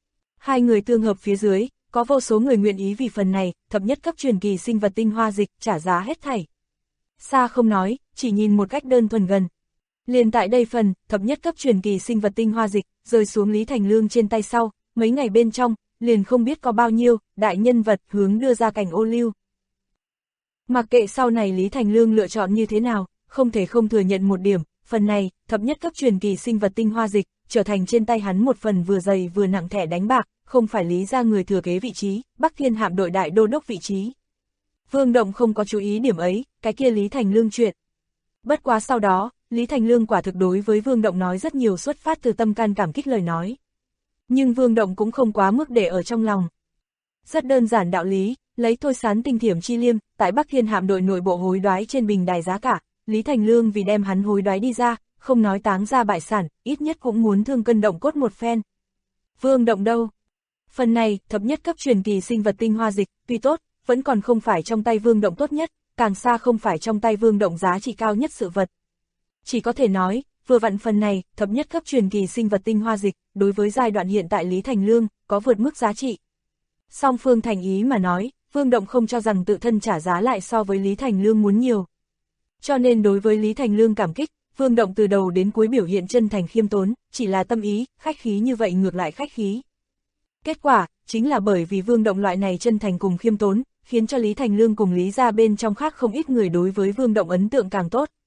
Hai người tương hợp phía dưới, có vô số người nguyện ý vì phần này, thập nhất cấp truyền kỳ sinh vật tinh hoa dịch, trả giá hết thảy. Xa không nói, chỉ nhìn một cách đơn thuần gần. Liền tại đây phần, thập nhất cấp truyền kỳ sinh vật tinh hoa dịch, rơi xuống Lý Thành Lương trên tay sau, mấy ngày bên trong, liền không biết có bao nhiêu đại nhân vật hướng đưa ra cảnh ô liu. Mặc kệ sau này Lý Thành Lương lựa chọn như thế nào, không thể không thừa nhận một điểm, phần này, thập nhất cấp truyền kỳ sinh vật tinh hoa dịch, trở thành trên tay hắn một phần vừa dày vừa nặng thẻ đánh bạc, không phải Lý gia người thừa kế vị trí, Bắc Thiên hạm đội đại đô đốc vị trí. Vương Động không có chú ý điểm ấy, cái kia Lý Thành Lương chuyện. Bất quá sau đó, Lý Thành Lương quả thực đối với Vương Động nói rất nhiều xuất phát từ tâm can cảm kích lời nói. Nhưng Vương Động cũng không quá mức để ở trong lòng. Rất đơn giản đạo lý, lấy Thôi Sán tinh thiểm chi liêm, tại Bắc Thiên hạm đội nội bộ hối đoái trên bình đài giá cả, Lý Thành Lương vì đem hắn hối đoái đi ra, không nói táng ra bại sản, ít nhất cũng muốn thương cân động cốt một phen. Vương Động đâu? Phần này, thập nhất cấp truyền kỳ sinh vật tinh hoa dịch, tuy tốt, vẫn còn không phải trong tay Vương Động tốt nhất, càng xa không phải trong tay Vương Động giá trị cao nhất sự vật. Chỉ có thể nói, vừa vặn phần này, thập nhất cấp truyền kỳ sinh vật tinh hoa dịch, đối với giai đoạn hiện tại Lý Thành Lương, có vượt mức giá trị. Song phương thành ý mà nói, Vương Động không cho rằng tự thân trả giá lại so với Lý Thành Lương muốn nhiều. Cho nên đối với Lý Thành Lương cảm kích, Vương Động từ đầu đến cuối biểu hiện chân thành khiêm tốn, chỉ là tâm ý, khách khí như vậy ngược lại khách khí. Kết quả, chính là bởi vì Vương Động loại này chân thành cùng khiêm tốn, khiến cho Lý Thành Lương cùng Lý gia bên trong khác không ít người đối với Vương Động ấn tượng càng tốt.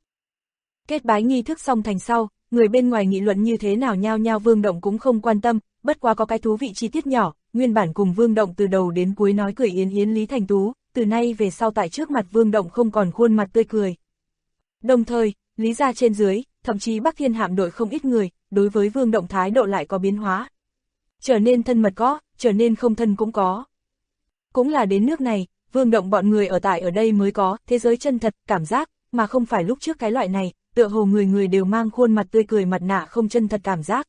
Kết bái nghi thức xong thành sau, người bên ngoài nghị luận như thế nào nhao nhao Vương Động cũng không quan tâm, bất quá có cái thú vị chi tiết nhỏ, nguyên bản cùng Vương Động từ đầu đến cuối nói cười yến yến Lý Thành Tú, từ nay về sau tại trước mặt Vương Động không còn khuôn mặt tươi cười. Đồng thời, Lý gia trên dưới, thậm chí Bắc Thiên hạm đội không ít người, đối với Vương Động thái độ lại có biến hóa. Trở nên thân mật có, trở nên không thân cũng có. Cũng là đến nước này, Vương Động bọn người ở tại ở đây mới có thế giới chân thật, cảm giác, mà không phải lúc trước cái loại này, tựa hồ người người đều mang khuôn mặt tươi cười mặt nạ không chân thật cảm giác.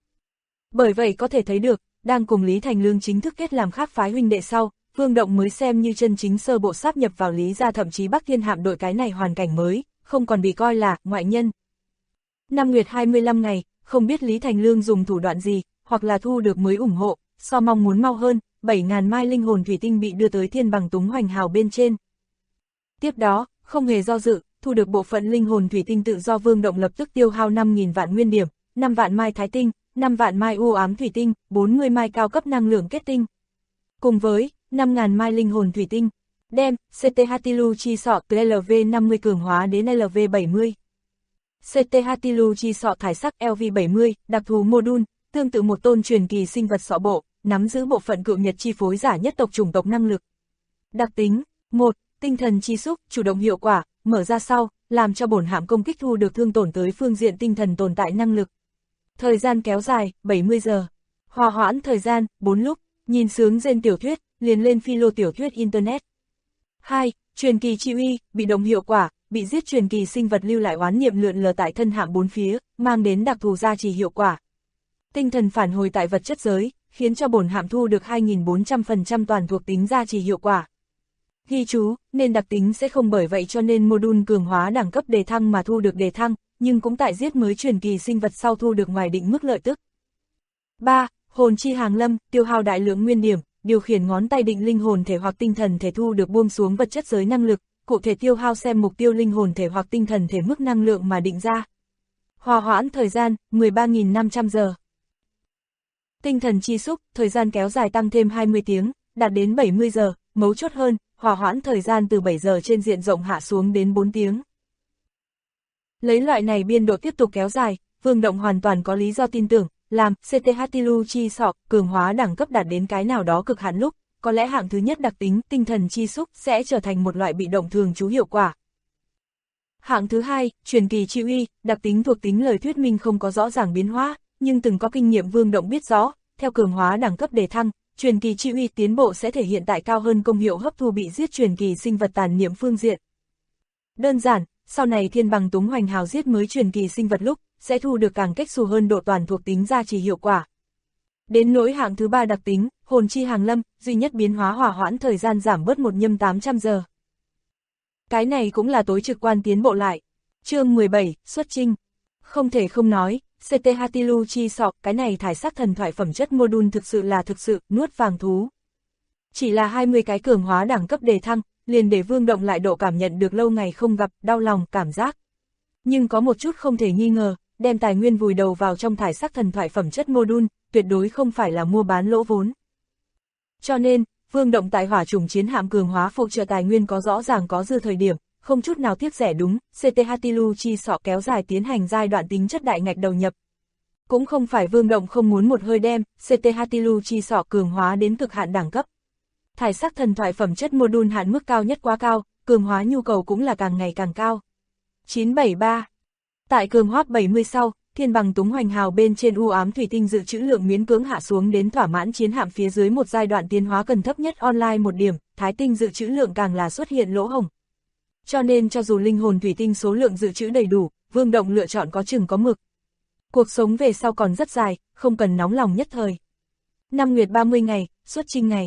Bởi vậy có thể thấy được, đang cùng Lý Thành Lương chính thức kết làm khác phái huynh đệ sau, Vương Động mới xem như chân chính sơ bộ sáp nhập vào Lý gia thậm chí Bắc Thiên hạm đội cái này hoàn cảnh mới, không còn bị coi là ngoại nhân. Năm nguyệt 25 ngày, không biết Lý Thành Lương dùng thủ đoạn gì, hoặc là thu được mới ủng hộ, so mong muốn mau hơn, 7.000 mai linh hồn thủy tinh bị đưa tới Thiên Bằng Túng Hoành Hào bên trên. Tiếp đó, không hề do dự, thu được bộ phận linh hồn thủy tinh tự do Vương Động lập tức tiêu hao 5.000 vạn nguyên điểm, 5 vạn mai thái tinh, 5 vạn mai u ám thủy tinh, 40 mai cao cấp năng lượng kết tinh. Cùng với 5.000 mai linh hồn thủy tinh, đem CTH Tilu chi sọ từ LV50 cường hóa đến LV70. CTH Tilu chi sọ thải sắc LV70, đặc thù module, tương tự một tôn truyền kỳ sinh vật sọ bộ, nắm giữ bộ phận cự nhật chi phối giả nhất tộc chủng tộc năng lực. Đặc tính 1. Tinh thần chi xúc, chủ động hiệu quả, mở ra sau, làm cho bổn hạm công kích thu được thương tổn tới phương diện tinh thần tồn tại năng lực. Thời gian kéo dài, 70 giờ. Hòa hoãn thời gian, 4 lúc, nhìn sướng gen tiểu thuyết, liền lên philo tiểu thuyết Internet. 2. Truyền kỳ chi uy, bị động hiệu quả, bị giết truyền kỳ sinh vật lưu lại oán niệm lượn lờ tại thân hạm bốn phía, mang đến đặc thù gia trì hiệu quả. Tinh thần phản hồi tại vật chất giới, khiến cho bổn hạm thu được 2.400% toàn thuộc tính gia trì hiệu quả. Ghi chú, nên đặc tính sẽ không bởi vậy cho nên module cường hóa đẳng cấp đề thăng mà thu được đề thăng, nhưng cũng tại giết mới truyền kỳ sinh vật sau thu được ngoài định mức lợi tức. 3. Hồn chi hàng lâm, tiêu hao đại lượng nguyên điểm, điều khiển ngón tay định linh hồn thể hoặc tinh thần thể thu được buông xuống vật chất giới năng lực, cụ thể tiêu hao xem mục tiêu linh hồn thể hoặc tinh thần thể mức năng lượng mà định ra. Hòa hoãn thời gian, 13.500 giờ. Tinh thần chi xúc, thời gian kéo dài tăng thêm 20 tiếng, đạt đến 70 giờ, mấu chốt hơn, hòa hoãn thời gian từ 7 giờ trên diện rộng hạ xuống đến 4 tiếng. Lấy loại này biên độ tiếp tục kéo dài, Vương Động hoàn toàn có lý do tin tưởng, làm CTH Tilu chi sọ, cường hóa đẳng cấp đạt đến cái nào đó cực hạn lúc, có lẽ hạng thứ nhất đặc tính tinh thần chi xúc sẽ trở thành một loại bị động thường trú hiệu quả. Hạng thứ hai, truyền kỳ chi uy, đặc tính thuộc tính lời thuyết minh không có rõ ràng biến hóa, nhưng từng có kinh nghiệm Vương Động biết rõ, theo cường hóa đẳng cấp đề thăng, truyền kỳ chi uy tiến bộ sẽ thể hiện tại cao hơn công hiệu hấp thu bị giết truyền kỳ sinh vật tàn niệm phương diện. Đơn giản, sau này Thiên Bằng Túng Hoành Hào giết mới truyền kỳ sinh vật lúc, sẽ thu được càng cách xù hơn độ toàn thuộc tính gia trì hiệu quả. Đến nỗi hạng thứ ba đặc tính, hồn chi hàng lâm, duy nhất biến hóa hòa hoãn thời gian giảm bớt 1.800 giờ. Cái này cũng là tối trực quan tiến bộ lại. Chương 17, xuất chinh. Không thể không nói, CTH Tilu chi sọ, cái này thải sắc thần thoại phẩm chất module thực sự, nuốt vàng thú. Chỉ là 20 cái cường hóa đẳng cấp đề thăng, liền để Vương Động lại độ cảm nhận được lâu ngày không gặp, đau lòng, cảm giác. Nhưng có một chút không thể nghi ngờ, đem tài nguyên vùi đầu vào trong thải sắc thần thoại phẩm chất module, tuyệt đối không phải là mua bán lỗ vốn. Cho nên, Vương Động tại hỏa trùng chiến hạm cường hóa phụ trợ tài nguyên có rõ ràng có dư thời điểm, không chút nào tiếc rẻ đúng, CT Hatilu chi sọ kéo dài tiến hành giai đoạn tính chất đại ngạch đầu nhập. Cũng không phải Vương Động không muốn một hơi đem CT Hatilu chi sọ cường hóa đến cực hạn đẳng cấp. Thải sắc thần thoại phẩm chất module hạn mức cao nhất quá cao, cường hóa nhu cầu cũng là càng ngày càng cao. 973. Tại cường hóa 70 sau, thiên bằng túng hoành hào bên trên u ám thủy tinh dự trữ lượng miễn cưỡng hạ xuống đến thỏa mãn chiến hạm phía dưới một giai đoạn tiến hóa cần thấp nhất online một điểm, thái tinh dự trữ lượng càng là xuất hiện lỗ hổng. Cho nên cho dù linh hồn thủy tinh số lượng dự trữ đầy đủ, Vương Động lựa chọn có chừng có mực. Cuộc sống về sau còn rất dài, không cần nóng lòng nhất thời. Năm nguyệt 30 ngày, xuất chinh ngày.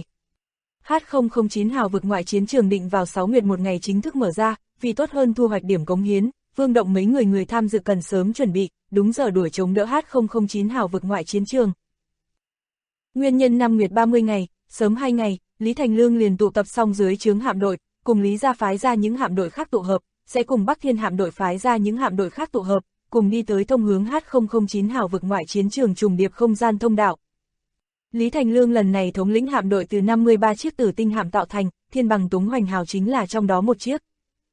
H009 hào vực ngoại chiến trường định vào 6 nguyệt một ngày chính thức mở ra, vì tốt hơn thu hoạch điểm cống hiến, Vương Động mấy người tham dự cần sớm chuẩn bị, đúng giờ đuổi chống đỡ H009 hào vực ngoại chiến trường. Nguyên nhân năm nguyệt 30 ngày, sớm 2 ngày, Lý Thành Lương liền tụ tập xong dưới trướng hạm đội, cùng Lý gia phái ra những hạm đội khác tụ hợp, sẽ cùng Bắc Thiên hạm đội phái ra những hạm đội khác tụ hợp, cùng đi tới thông hướng H009 hào vực ngoại chiến trường trùng điệp không gian thông đạo. Lý Thành Lương lần này thống lĩnh hạm đội từ 53 chiếc tử tinh hạm tạo thành, thiên bằng túng hoành hào chính là trong đó một chiếc.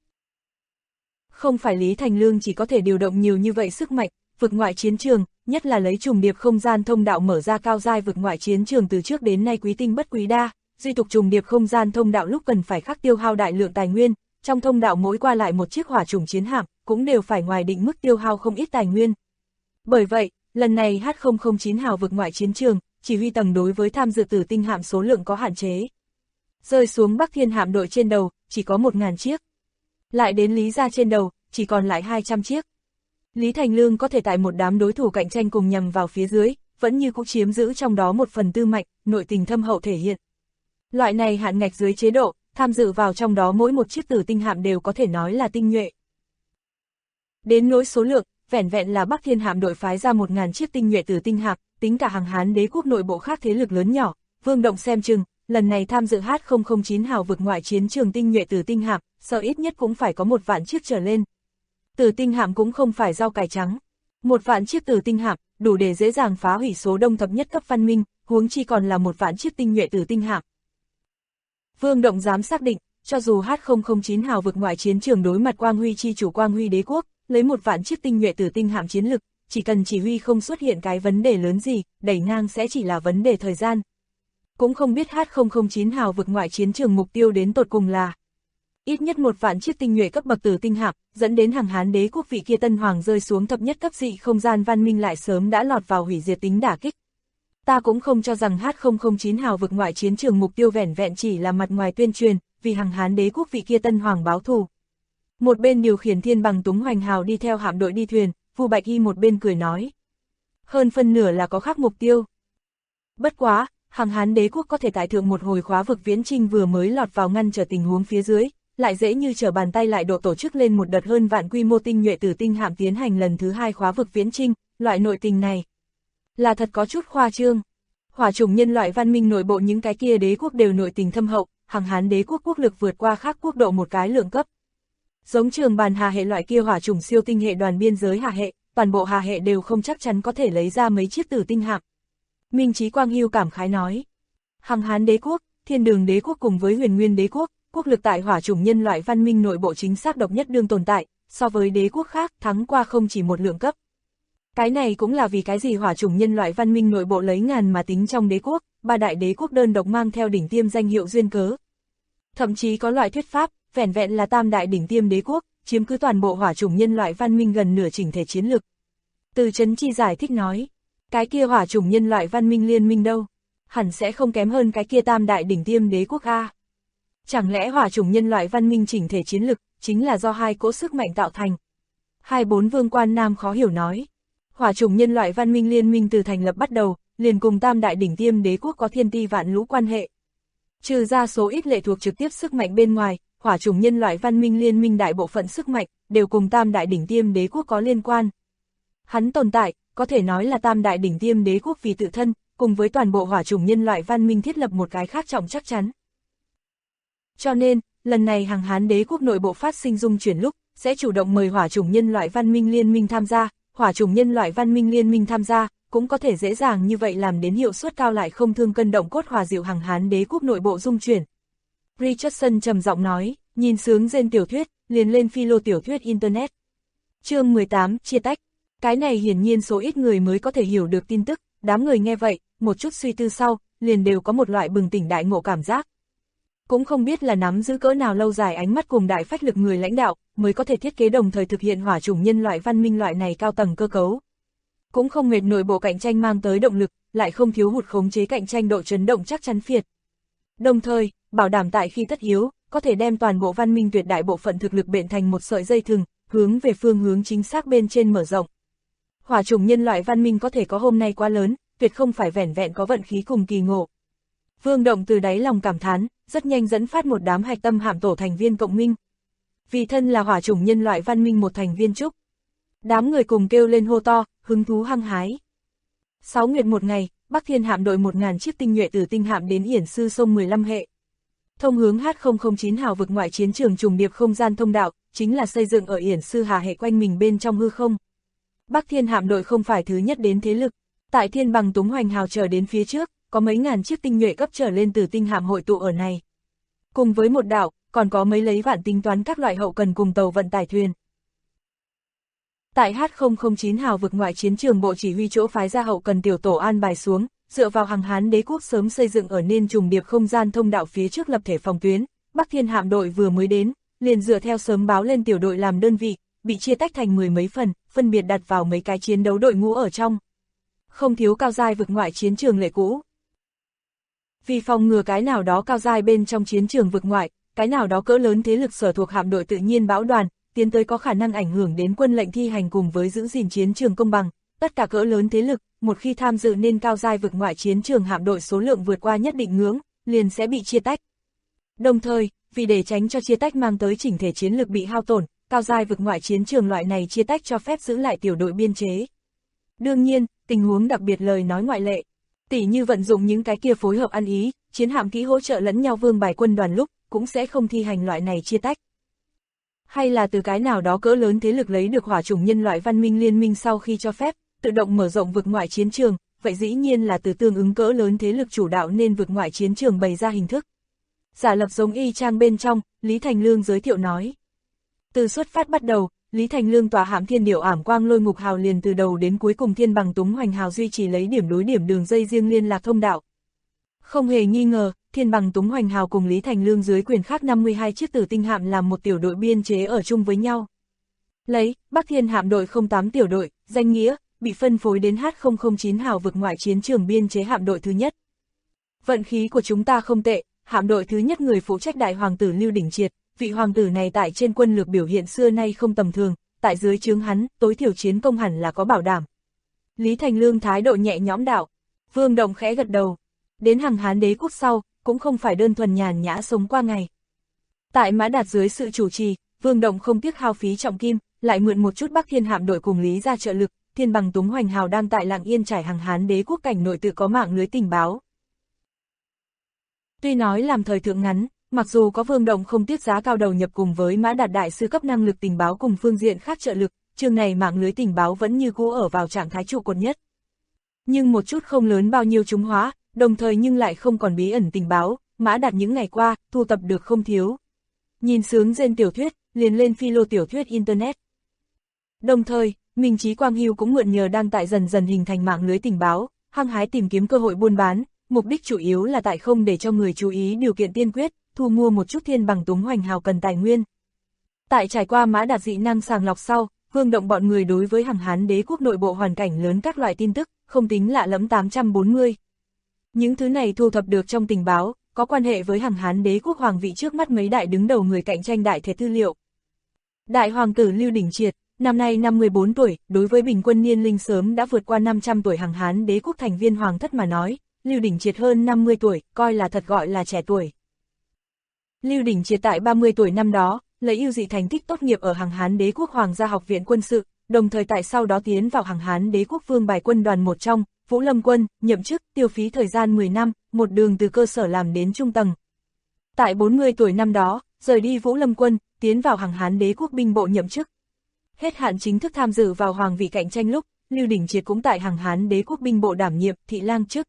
Không phải Lý Thành Lương chỉ có thể điều động nhiều như vậy sức mạnh, vực ngoại chiến trường, nhất là lấy trùng điệp không gian thông đạo mở ra cao giai vực ngoại chiến trường từ trước đến nay quý tinh bất quý đa, duy tục trùng điệp không gian thông đạo lúc cần phải khắc tiêu hao đại lượng tài nguyên, trong thông đạo mỗi qua lại một chiếc hỏa trùng chiến hạm, cũng đều phải ngoài định mức tiêu hao không ít tài nguyên. Bởi vậy, lần này H009 hào vực ngoại chiến trường, chỉ huy tầng đối với tham dự tử tinh hạm số lượng có hạn chế. Rơi xuống Bắc Thiên hạm đội trên đầu, chỉ có 1000 chiếc. Lại đến Lý gia trên đầu, chỉ còn lại 200 chiếc. Lý Thành Lương có thể tại một đám đối thủ cạnh tranh cùng nhằm vào phía dưới, vẫn như cũng chiếm giữ trong đó 1/4 mạnh, nội tình thâm hậu thể hiện. Loại này hạn ngạch dưới chế độ, tham dự vào trong đó mỗi một chiếc tử tinh hạm đều có thể nói là tinh nhuệ. Đến nỗi số lượng, vẻn vẹn là Bắc Thiên hạm đội phái ra 1000 chiếc tinh nhuệ tử tinh hạm, tính cả hàng Hán đế quốc nội bộ khác thế lực lớn nhỏ, Vương Động xem chừng, lần này tham dự H009 hào vực ngoại chiến trường tinh nhuệ tử tinh hạm, sợ ít nhất cũng phải có 1 vạn chiếc trở lên. Tử tinh hạm cũng không phải rau cải trắng. 1 vạn chiếc tử tinh hạm, đủ để dễ dàng phá hủy số đông thập nhất cấp văn minh, huống chi còn là 1 vạn chiếc tinh nhuệ tử tinh hạm. Vương Động dám xác định, cho dù H009 hào vực ngoại chiến trường đối mặt Quang Huy chi chủ Quang Huy đế quốc, lấy 1 vạn chiếc tinh nhuệ tử tinh hạm chiến lực, chỉ cần chỉ huy không xuất hiện cái vấn đề lớn gì, đẩy ngang sẽ chỉ là vấn đề thời gian. Cũng không biết H009 hào vực ngoại chiến trường mục tiêu đến tột cùng là ít nhất 1 vạn chiếc tinh nhuệ cấp bậc tử tinh hạm, dẫn đến hàng Hán đế quốc vị kia Tân Hoàng rơi xuống thập nhất cấp dị không gian văn minh lại sớm đã lọt vào hủy diệt tính đả kích. Ta cũng không cho rằng H009 hào vực ngoại chiến trường mục tiêu vẻn vẹn chỉ là mặt ngoài tuyên truyền, vì hàng Hán đế quốc vị kia Tân Hoàng báo thù. Một bên điều khiển thiên bằng túng hoành hào đi theo hạm đội đi thuyền, Vu Bạch Y một bên cười nói. Hơn phân nửa là có khác mục tiêu. Bất quá, hàng Hán đế quốc có thể tại thượng một hồi khóa vực viễn trinh vừa mới lọt vào ngăn trở tình huống phía dưới, lại dễ như trở bàn tay lại độ tổ chức lên một đợt hơn vạn quy mô tinh nhuệ tử tinh hạm tiến hành lần thứ 2 khóa vực viễn trinh, loại nội tình này là thật có chút khoa trương. Hỏa chủng nhân loại văn minh nội bộ những cái kia đế quốc đều nội tình thâm hậu, hàng Hán đế quốc quốc lực vượt qua khác quốc độ một cái lượng cấp. Giống Trường Bàn Hà hệ loại kia hỏa chủng siêu tinh hệ đoàn biên giới Hà hệ, toàn bộ Hà hệ đều không chắc chắn có thể lấy ra mấy chiếc tử tinh hạm. Minh Chí Quang Hưu cảm khái nói, hàng Hán đế quốc, Thiên Đường đế quốc cùng với Huyền Nguyên đế quốc, quốc lực tại hỏa chủng nhân loại văn minh nội bộ chính xác độc nhất đương tồn tại, so với đế quốc khác thắng qua không chỉ một lượng cấp. Cái này cũng là vì cái gì hỏa chủng nhân loại văn minh nội bộ lấy ngàn mà tính trong đế quốc, 3 đại đế quốc đơn độc mang theo đỉnh tiêm danh hiệu duyên cớ. Thậm chí có loại thuyết pháp, vẻn vẹn là tam đại đỉnh tiêm đế quốc, chiếm cứ toàn bộ hỏa chủng nhân loại văn minh gần nửa chỉnh thể chiến lực. Từ Chấn Chi giải thích nói, cái kia hỏa chủng nhân loại văn minh liên minh đâu, hẳn sẽ không kém hơn cái kia tam đại đỉnh tiêm đế quốc a. Chẳng lẽ hỏa chủng nhân loại văn minh chỉnh thể chiến lực chính là do 2 cỗ sức mạnh tạo thành? 24 Vương Quan Nam khó hiểu nói, hỏa chủng nhân loại văn minh liên minh từ thành lập bắt đầu, liền cùng tam đại đỉnh tiêm đế quốc có thiên ti vạn lũ quan hệ. Trừ ra số ít lệ thuộc trực tiếp sức mạnh bên ngoài, hỏa chủng nhân loại văn minh liên minh đại bộ phận sức mạnh đều cùng tam đại đỉnh tiêm đế quốc có liên quan. Hắn tồn tại, có thể nói là tam đại đỉnh tiêm đế quốc vì tự thân, cùng với toàn bộ hỏa chủng nhân loại văn minh thiết lập một cái khác trọng chắc chắn. Cho nên, lần này hàng Hán đế quốc nội bộ phát sinh dung chuyển lúc, sẽ chủ động mời hỏa chủng nhân loại văn minh liên minh tham gia, hỏa chủng nhân loại văn minh liên minh tham gia, cũng có thể dễ dàng như vậy làm đến hiệu suất cao lại không thương cân động cốt hòa dịu Hằng Hán đế quốc nội bộ dung chuyển. Richardson trầm giọng nói, nhìn sướng gen tiểu thuyết, liền lên philo tiểu thuyết Internet. Chương 18, chia tách. Cái này hiển nhiên số ít người mới có thể hiểu được tin tức, đám người nghe vậy, một chút suy tư sau, liền đều có một loại bừng tỉnh đại ngộ cảm giác. Cũng không biết là nắm giữ cỡ nào lâu dài ánh mắt cùng đại phách lực người lãnh đạo, mới có thể thiết kế đồng thời thực hiện hỏa chủng nhân loại văn minh loại này cao tầng cơ cấu. Cũng không mệt nội bộ cạnh tranh mang tới động lực, lại không thiếu hụt khống chế cạnh tranh độ chấn động chắc chắn phiệt. Đồng thời, bảo đảm tại khi tất yếu, có thể đem toàn bộ văn minh tuyệt đại bộ phận thực lực bện thành một sợi dây thừng, hướng về phương hướng chính xác bên trên mở rộng. Hỏa chủng nhân loại văn minh có thể có hôm nay quá lớn, tuyệt không phải vẻn vẹn có vận khí cùng kỳ ngộ. Vương Động từ đáy lòng cảm thán, rất nhanh dẫn phát một đám hạch tâm hạm tổ thành viên cộng minh. Vì thân là hỏa chủng nhân loại văn minh một thành viên trúc. Đám người cùng kêu lên hô to, hứng thú hăng hái. 6 nguyệt một ngày, Bắc Thiên hạm đội 1000 chiếc tinh nhuệ từ tinh hạm đến Yển Sư sông 15 hệ. Thông hướng H009 hào vực ngoại chiến trường trùng điệp không gian thông đạo, chính là xây dựng ở Yển Sư Hà hệ quanh mình bên trong hư không. Bắc Thiên hạm đội không phải thứ nhất đến thế lực, tại Thiên Bằng Túng Hoành hào chờ đến phía trước, có mấy ngàn chiếc tinh nhuệ cấp trở lên từ tinh hạm hội tụ ở này. Cùng với một đảo, còn có mấy lấy vạn tính toán các loại hậu cần cùng tàu vận tải thuyền. Tại H009 hào vực ngoại chiến trường bộ chỉ huy chỗ phái ra hậu cần tiểu tổ an bài xuống, dựa vào Hằng Hán đế quốc sớm xây dựng ở nên trùng điệp không gian thông đạo phía trước lập thể phòng tuyến, Bắc Thiên hạm đội vừa mới đến, liền dựa theo sớm báo lên tiểu đội làm đơn vị, bị chia tách thành 10 mấy phần, phân biệt đặt vào mấy cái chiến đấu đội ngũ ở trong. Không thiếu cao giai vực ngoại chiến trường lệ cũ. Vì phòng ngừa cái nào đó cao giai bên trong chiến trường vực ngoại, cái nào đó cỡ lớn thế lực sở thuộc hạm đội tự nhiên bão đoàn, tiến tới có khả năng ảnh hưởng đến quân lệnh thi hành cùng với giữ gìn chiến trường công bằng, tất cả cỡ lớn thế lực, một khi tham dự nên cao giai vực ngoại chiến trường hạm đội số lượng vượt qua nhất định ngưỡng, liền sẽ bị chia tách. Đồng thời, vì để tránh cho chia tách mang tới chỉnh thể chiến lực bị hao tổn, cao giai vực ngoại chiến trường loại này chia tách cho phép giữ lại tiểu đội biên chế. Đương nhiên, tình huống đặc biệt lời nói ngoại lệ, tỉ như vận dụng những cái kia phối hợp ăn ý, chiến hạm kỹ hỗ trợ lẫn nhau vương bài quân đoàn lúc, cũng sẽ không thi hành loại này chia tách. Hay là từ cái nào đó cỡ lớn thế lực lấy được hỏa chủng nhân loại văn minh liên minh sau khi cho phép, tự động mở rộng vực ngoại chiến trường, vậy dĩ nhiên là từ tương ứng cỡ lớn thế lực chủ đạo nên vực ngoại chiến trường bày ra hình thức. Giả lập giống y chang bên trong, Lý Thành Lương giới thiệu nói. Từ xuất phát bắt đầu, Lý Thành Lương tòa hạm Thiên Điểu Ảm Quang Lôi Ngục hào liền từ đầu đến cuối cùng Thiên Bằng Túng Hoành hào duy trì lấy điểm đối điểm đường dây riêng liên lạc thông đạo. Không hề nghi ngờ, Thiên Bằng Túng Hoành hào cùng Lý Thành Lương dưới quyền khác 52 chiếc tử tinh hạm làm một tiểu đội biên chế ở chung với nhau. Lấy Bắc Thiên hạm đội 08 tiểu đội, danh nghĩa, bị phân phối đến H009 hào vực ngoại chiến trường biên chế hạm đội thứ nhất. Vận khí của chúng ta không tệ, hạm đội thứ nhất người phụ trách đại hoàng tử Lưu Đỉnh Triệt, vị hoàng tử này tại trên quân lược biểu hiện xưa nay không tầm thường, tại dưới trướng hắn, tối thiểu chiến công hẳn là có bảo đảm. Lý Thành Lương thái độ nhẹ nhõm đạo, Vương Động khẽ gật đầu. Đến Hằng Hán đế quốc sau, cũng không phải đơn thuần nhàn nhã sống qua ngày. Tại Mã Đạt dưới sự chủ trì, Vương Động không tiếc hao phí trọng kim, lại mượn một chút Bắc Thiên hạm đội cùng Lý ra trợ lực, Thiên Bằng Túng Hoành hào đang tại Lạng Yên trải Hằng Hán đế quốc cảnh nội tự có mạng lưới tình báo. Tuy nói làm thời thượng ngắn, mặc dù có Vương Động không tiếc giá cao đầu nhập cùng với Mã Đạt đại sư cấp năng lực tình báo cùng phương diện khác trợ lực, chương này mạng lưới tình báo vẫn như cũ ở vào trạng thái trụ cột nhất. Nhưng một chút không lớn bao nhiêu trúng hóa, đồng thời nhưng lại không còn bí ẩn tình báo, Mã Đạt những ngày qua, thu tập được không thiếu. Nhìn sướng gen tiểu thuyết, liền lên philo tiểu thuyết Internet. Đồng thời, Minh Chí Quang Hưu cũng mượn nhờ đang tại dần dần hình thành mạng lưới tình báo, hăng hái tìm kiếm cơ hội buôn bán, mục đích chủ yếu là tại không để cho người chú ý điều kiện tiên quyết, thu mua một chút Thiên Bằng Túng Hoành hào cần tài nguyên. Tại trải qua Mã Đạt dị năng sàng lọc sau, Vương Động bọn người đối với Hằng Hán đế quốc nội bộ hoàn cảnh lớn các loại tin tức, không tính lạ lẫm 840. Những thứ này thu thập được trong tình báo, có quan hệ với Hằng Hán đế quốc hoàng vị trước mắt mấy đại đứng đầu người cạnh tranh đại thể tư liệu. Đại hoàng tử Lưu Đỉnh Triệt, năm nay 54 tuổi, đối với bình quân niên linh sớm đã vượt qua 500 tuổi Hằng Hán đế quốc thành viên hoàng thất mà nói, Lưu Đỉnh Triệt hơn 50 tuổi, coi là thật gọi là trẻ tuổi. Lưu Đỉnh Triệt tại 30 tuổi năm đó, lấy ưu dị thành tích tốt nghiệp ở Hằng Hán đế quốc Hoàng gia học viện quân sự, đồng thời tại sau đó tiến vào Hằng Hán đế quốc vương bài quân đoàn một trong, Vũ Lâm quân, nhậm chức, tiêu phí thời gian 10 năm, một đường từ cơ sở làm đến trung tầng. Tại 40 tuổi năm đó, rời đi Vũ Lâm quân, tiến vào Hằng Hán đế quốc binh bộ nhậm chức. Hết hạn chính thức tham dự vào hoàng vị cạnh tranh lúc, Lưu Đình Triệt cũng tại Hằng Hán Đế quốc binh bộ đảm nhiệm thị lang chức.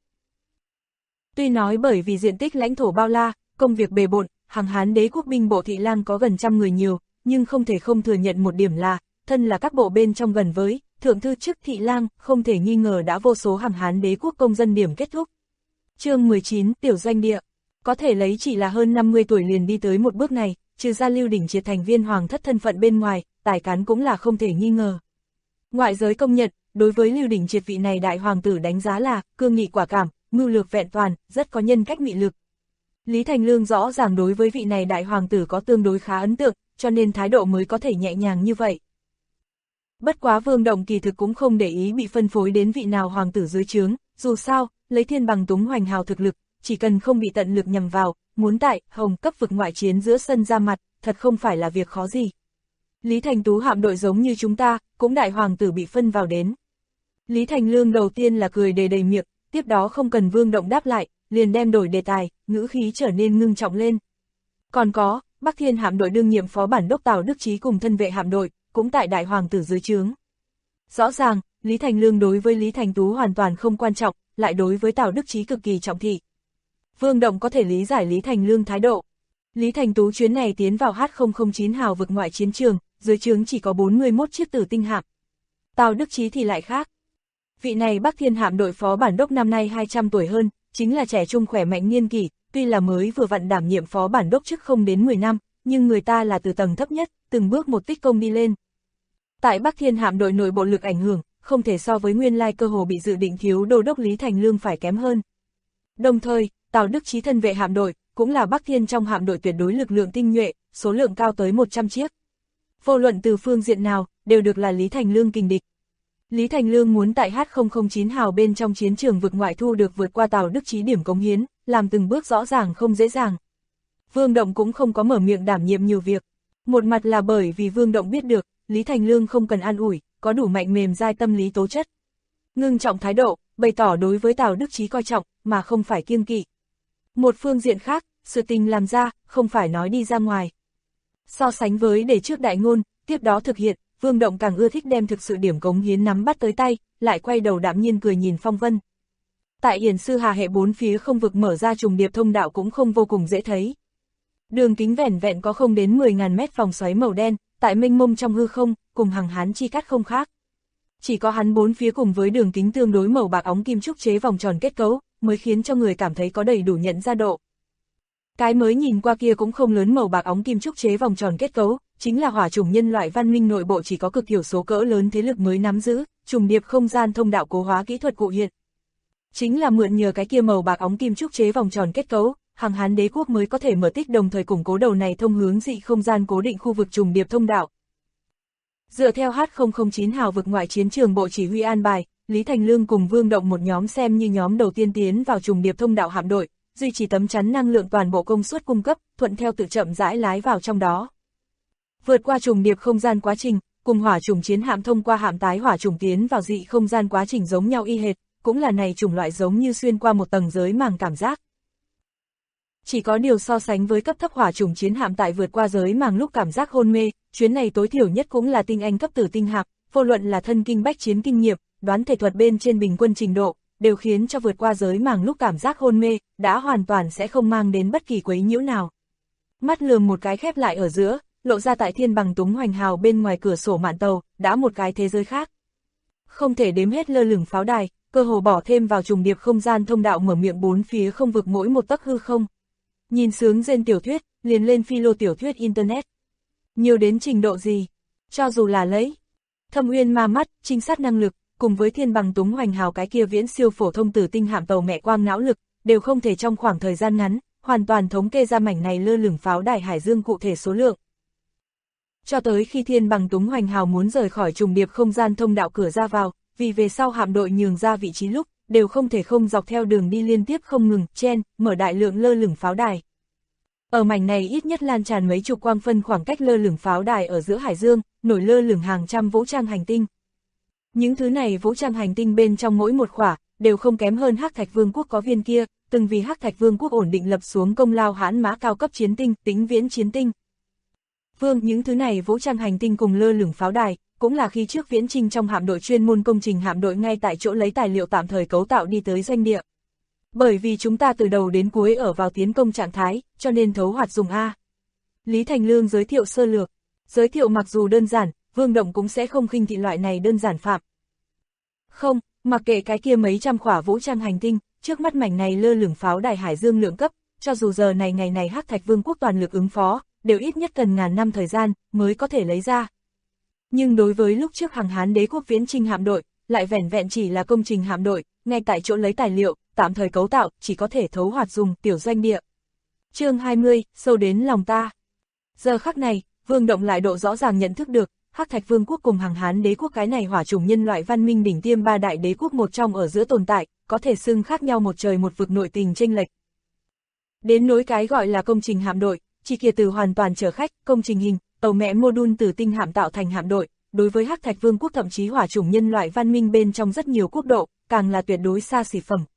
Tuy nói bởi vì diện tích lãnh thổ bao la, công việc bề bộn, Hằng Hán Đế quốc binh bộ thị lang có gần trăm người nhiều, nhưng không thể không thừa nhận một điểm là, thân là các bộ bên trong gần với, thượng thư chức thị lang, không thể nghi ngờ đã vô số Hằng Hán Đế quốc công dân điểm kết thúc. Chương 19, tiểu doanh địa. Có thể lấy chỉ là hơn 50 tuổi liền đi tới một bước này, trừ ra Lưu Đình Triệt thành viên hoàng thất thân phận bên ngoài, tài cán cũng là không thể nghi ngờ. Ngoại giới công nhận, đối với Lưu Đình Triệt vị này đại hoàng tử đánh giá là cương nghị quả cảm, mưu lược vẹn toàn, rất có nhân cách mị lực. Lý Thành Lương rõ ràng đối với vị này đại hoàng tử có tương đối khá ấn tượng, cho nên thái độ mới có thể nhẹ nhàng như vậy. Bất quá Vương Động kỳ thực cũng không để ý bị phân phối đến vị nào hoàng tử dưới trướng, dù sao, lấy Thiên Bằng Túng hoành hào thực lực, chỉ cần không bị tận lực nhằm vào, muốn tại Hồng cấp vực ngoại chiến giữa sân ra mặt, thật không phải là việc khó gì. Lý Thành Tú hạm đội giống như chúng ta, cũng đại hoàng tử bị phân vào đến. Lý Thành Lương đầu tiên là cười đầy đầy miệng, tiếp đó không cần Vương Động đáp lại, liền đem đổi đề tài, ngữ khí trở nên ngưng trọng lên. Còn có, Bắc Thiên hạm đội đương nhiệm phó bản đốc Tào Đức Chí cùng thân vệ hạm đội, cũng tại đại hoàng tử dưới trướng. Rõ ràng, Lý Thành Lương đối với Lý Thành Tú hoàn toàn không quan trọng, lại đối với Tào Đức Chí cực kỳ trọng thị. Vương Động có thể lý giải Lý Thành Lương thái độ. Lý Thành Tú chuyến này tiến vào H009 hào vực ngoại chiến trường, dưới trướng chỉ có 41 chiếc tử tinh hạm. Tào Đức Chí thì lại khác. Vị này Bắc Thiên hạm đội phó bản đốc năm nay 200 tuổi hơn, chính là trẻ trung khỏe mạnh niên kỷ, tuy là mới vừa vặn đảm nhiệm phó bản đốc chức không đến 10 năm, nhưng người ta là từ tầng thấp nhất, từng bước một tích công đi lên. Tại Bắc Thiên hạm đội nội bộ lực ảnh hưởng, không thể so với nguyên lai cơ hồ bị dự định thiếu đô đốc Lý Thành Lương phải kém hơn. Đồng thời, Tào Đức Chí thân vệ hạm đội, cũng là Bắc Thiên trong hạm đội tuyệt đối lực lượng tinh nhuệ, số lượng cao tới 100 chiếc. Vô luận từ phương diện nào, đều được là Lý Thành Lương kình địch. Lý Thành Lương muốn tại H009 hào bên trong chiến trường vực ngoại thu được vượt qua Tào Đức Chí điểm cống hiến, làm từng bước rõ ràng không dễ dàng. Vương Động cũng không có mở miệng đảm nhiệm nhiều việc. Một mặt là bởi vì Vương Động biết được, Lý Thành Lương không cần an ủi, có đủ mạnh mềm dai tâm lý tố chất. Ngưng trọng thái độ, bày tỏ đối với Tào Đức Chí coi trọng, mà không phải kiêng kỵ. Một phương diện khác, sự tình làm ra, không phải nói đi ra ngoài. So sánh với để trước đại ngôn, tiếp đó thực hiện, Vương Động càng ưa thích đem thực sự điểm cống hiến nắm bắt tới tay, lại quay đầu đạm nhiên cười nhìn phong vân. Tại Hiển Sư Hà hệ bốn phía không vực mở ra trùng điệp thông đạo cũng không vô cùng dễ thấy. Đường kính vẻn vẹn có không đến 10.000 mét vòng xoáy màu đen, tại mênh mông trong hư không, cùng Hằng Hán chi cắt không khác. Chỉ có hắn bốn phía cùng với đường kính tương đối màu bạc óng kim trúc chế vòng tròn kết cấu, mới khiến cho người cảm thấy có đầy đủ nhận ra độ. Cái mới nhìn qua kia cũng không lớn màu bạc óng kim trúc chế vòng tròn kết cấu, chính là hỏa chủng nhân loại văn minh nội bộ chỉ có cực thiểu số cỡ lớn thế lực mới nắm giữ, trùng điệp không gian thông đạo cố hóa kỹ thuật cụ hiện. Chính là mượn nhờ cái kia màu bạc óng kim trúc chế vòng tròn kết cấu, Hằng Hán Đế quốc mới có thể mở tích đồng thời củng cố đầu này thông hướng dị không gian cố định khu vực trùng điệp thông đạo. Dựa theo H009 hào vực ngoại chiến trường bộ chỉ huy an bài, Lý Thành Lương cùng Vương Động một nhóm xem như nhóm đầu tiên tiến vào trùng điệp thông đạo hạm đội, duy trì tấm chắn năng lượng toàn bộ công suất cung cấp, thuận theo tự chậm rãi lái vào trong đó. Vượt qua trùng điệp không gian quá trình, cùng hỏa chủng chiến hạm thông qua hạm tái hỏa chủng tiến vào dị không gian quá trình giống nhau y hệt, cũng là này chủng loại giống như xuyên qua một tầng giới màng cảm giác. Chỉ có điều so sánh với cấp thấp hỏa chủng chiến hạm tại vượt qua giới màng lúc cảm giác hôn mê, chuyến này tối thiểu nhất cũng là tinh anh cấp tử tinh hạm, vô luận là thân kinh bách chiến kinh nghiệm, đoán thể thuật bên trên bình quân trình độ, đều khiến cho vượt qua giới màng lúc cảm giác hôn mê, đã hoàn toàn sẽ không mang đến bất kỳ quấy nhiễu nào. Mắt lườm một cái khép lại ở giữa, lộ ra tại Thiên Bằng Túng hoành hào bên ngoài cửa sổ mạn tàu, đã một cái thế giới khác. Không thể đếm hết lơ lửng pháo đài, cơ hồ bỏ thêm vào trùng điệp không gian thông đạo mở miệng bốn phía không vực mỗi một tấc hư không. Nhìn sướng rên tiểu thuyết, liền lên phi lô tiểu thuyết internet. Nhiều đến trình độ gì? Cho dù là lấy Thâm Uyên ma mắt, trinh sát năng lực, cùng với Thiên Bằng Túng hoành hào cái kia viễn siêu phổ thông tử tinh hạm tàu mẹ quang não lực, đều không thể trong khoảng thời gian ngắn, hoàn toàn thống kê ra mảnh này lơ lửng pháo đài hải dương cụ thể số lượng. Cho tới khi Thiên Bằng Túng hoành hào muốn rời khỏi trùng điệp không gian thông đạo cửa ra vào, vì về sau hạm đội nhường ra vị trí lúc, đều không thể không dọc theo đường đi liên tiếp không ngừng, mở đại lượng lơ lửng pháo đài. Ở mảnh này ít nhất lan tràn mấy chục quang phân khoảng cách lơ lửng pháo đài ở giữa hải dương, nổi lơ lửng hàng trăm vũ trang hành tinh. Những thứ này vũ trang hành tinh bên trong mỗi một khỏa, đều không kém hơn Hắc Thạch Vương quốc có viên kia, từng vì Hắc Thạch Vương quốc ổn định lập xuống công lao hãn mã cao cấp chiến tinh, tính viễn chiến tinh. Những thứ này vũ trang hành tinh cùng lơ lửng pháo đài, cũng là khi trước Viễn Trinh trong hạm đội chuyên môn công trình hạm đội ngay tại chỗ lấy tài liệu tạm thời cấu tạo đi tới doanh địa. Bởi vì chúng ta từ đầu đến cuối ở vào tiến công trạng thái, cho nên thấu hoạt dùng A. Lý Thành Lương giới thiệu sơ lược. Giới thiệu mặc dù đơn giản, Vương Động cũng sẽ không khinh thị loại này đơn giản phạm. Không, mặc kệ cái kia mấy trăm khỏa vũ trang hành tinh, trước mắt mảnh này lơ lửng pháo đài Hải Dương lượng cấp, cho dù giờ này ngày này Hắc Thạch Vương quốc toàn lực ứng phó, đều ít nhất cần ngàn năm thời gian mới có thể lấy ra. Nhưng đối với lúc trước Hằng Hán Đế quốc Viễn Trinh hạm đội, lại vẻn vẹn chỉ là công trình hạm đội, ngay tại chỗ lấy tài liệu, tạm thời cấu tạo, chỉ có thể thấu hoạt dùng tiểu doanh địa. Chương 20, sâu đến lòng ta. Giờ khắc này, Vương Động lại độ rõ ràng nhận thức được, Hắc Thạch Vương quốc cùng Hằng Hán Đế quốc cái này hỏa chủng nhân loại văn minh đỉnh tiêm ba đại đế quốc một trong ở giữa tồn tại, có thể xưng khác nhau một trời một vực nội tình chênh lệch. Đến nối cái gọi là công trình hạm đội, chỉ kia từ hoàn toàn chở khách, công trình hình, tàu mẹ module từ tinh hạm tạo thành hạm đội, đối với Hắc Thạch Vương quốc thậm chí hỏa chủng nhân loại văn minh bên trong rất nhiều quốc độ, càng là tuyệt đối xa xỉ phẩm.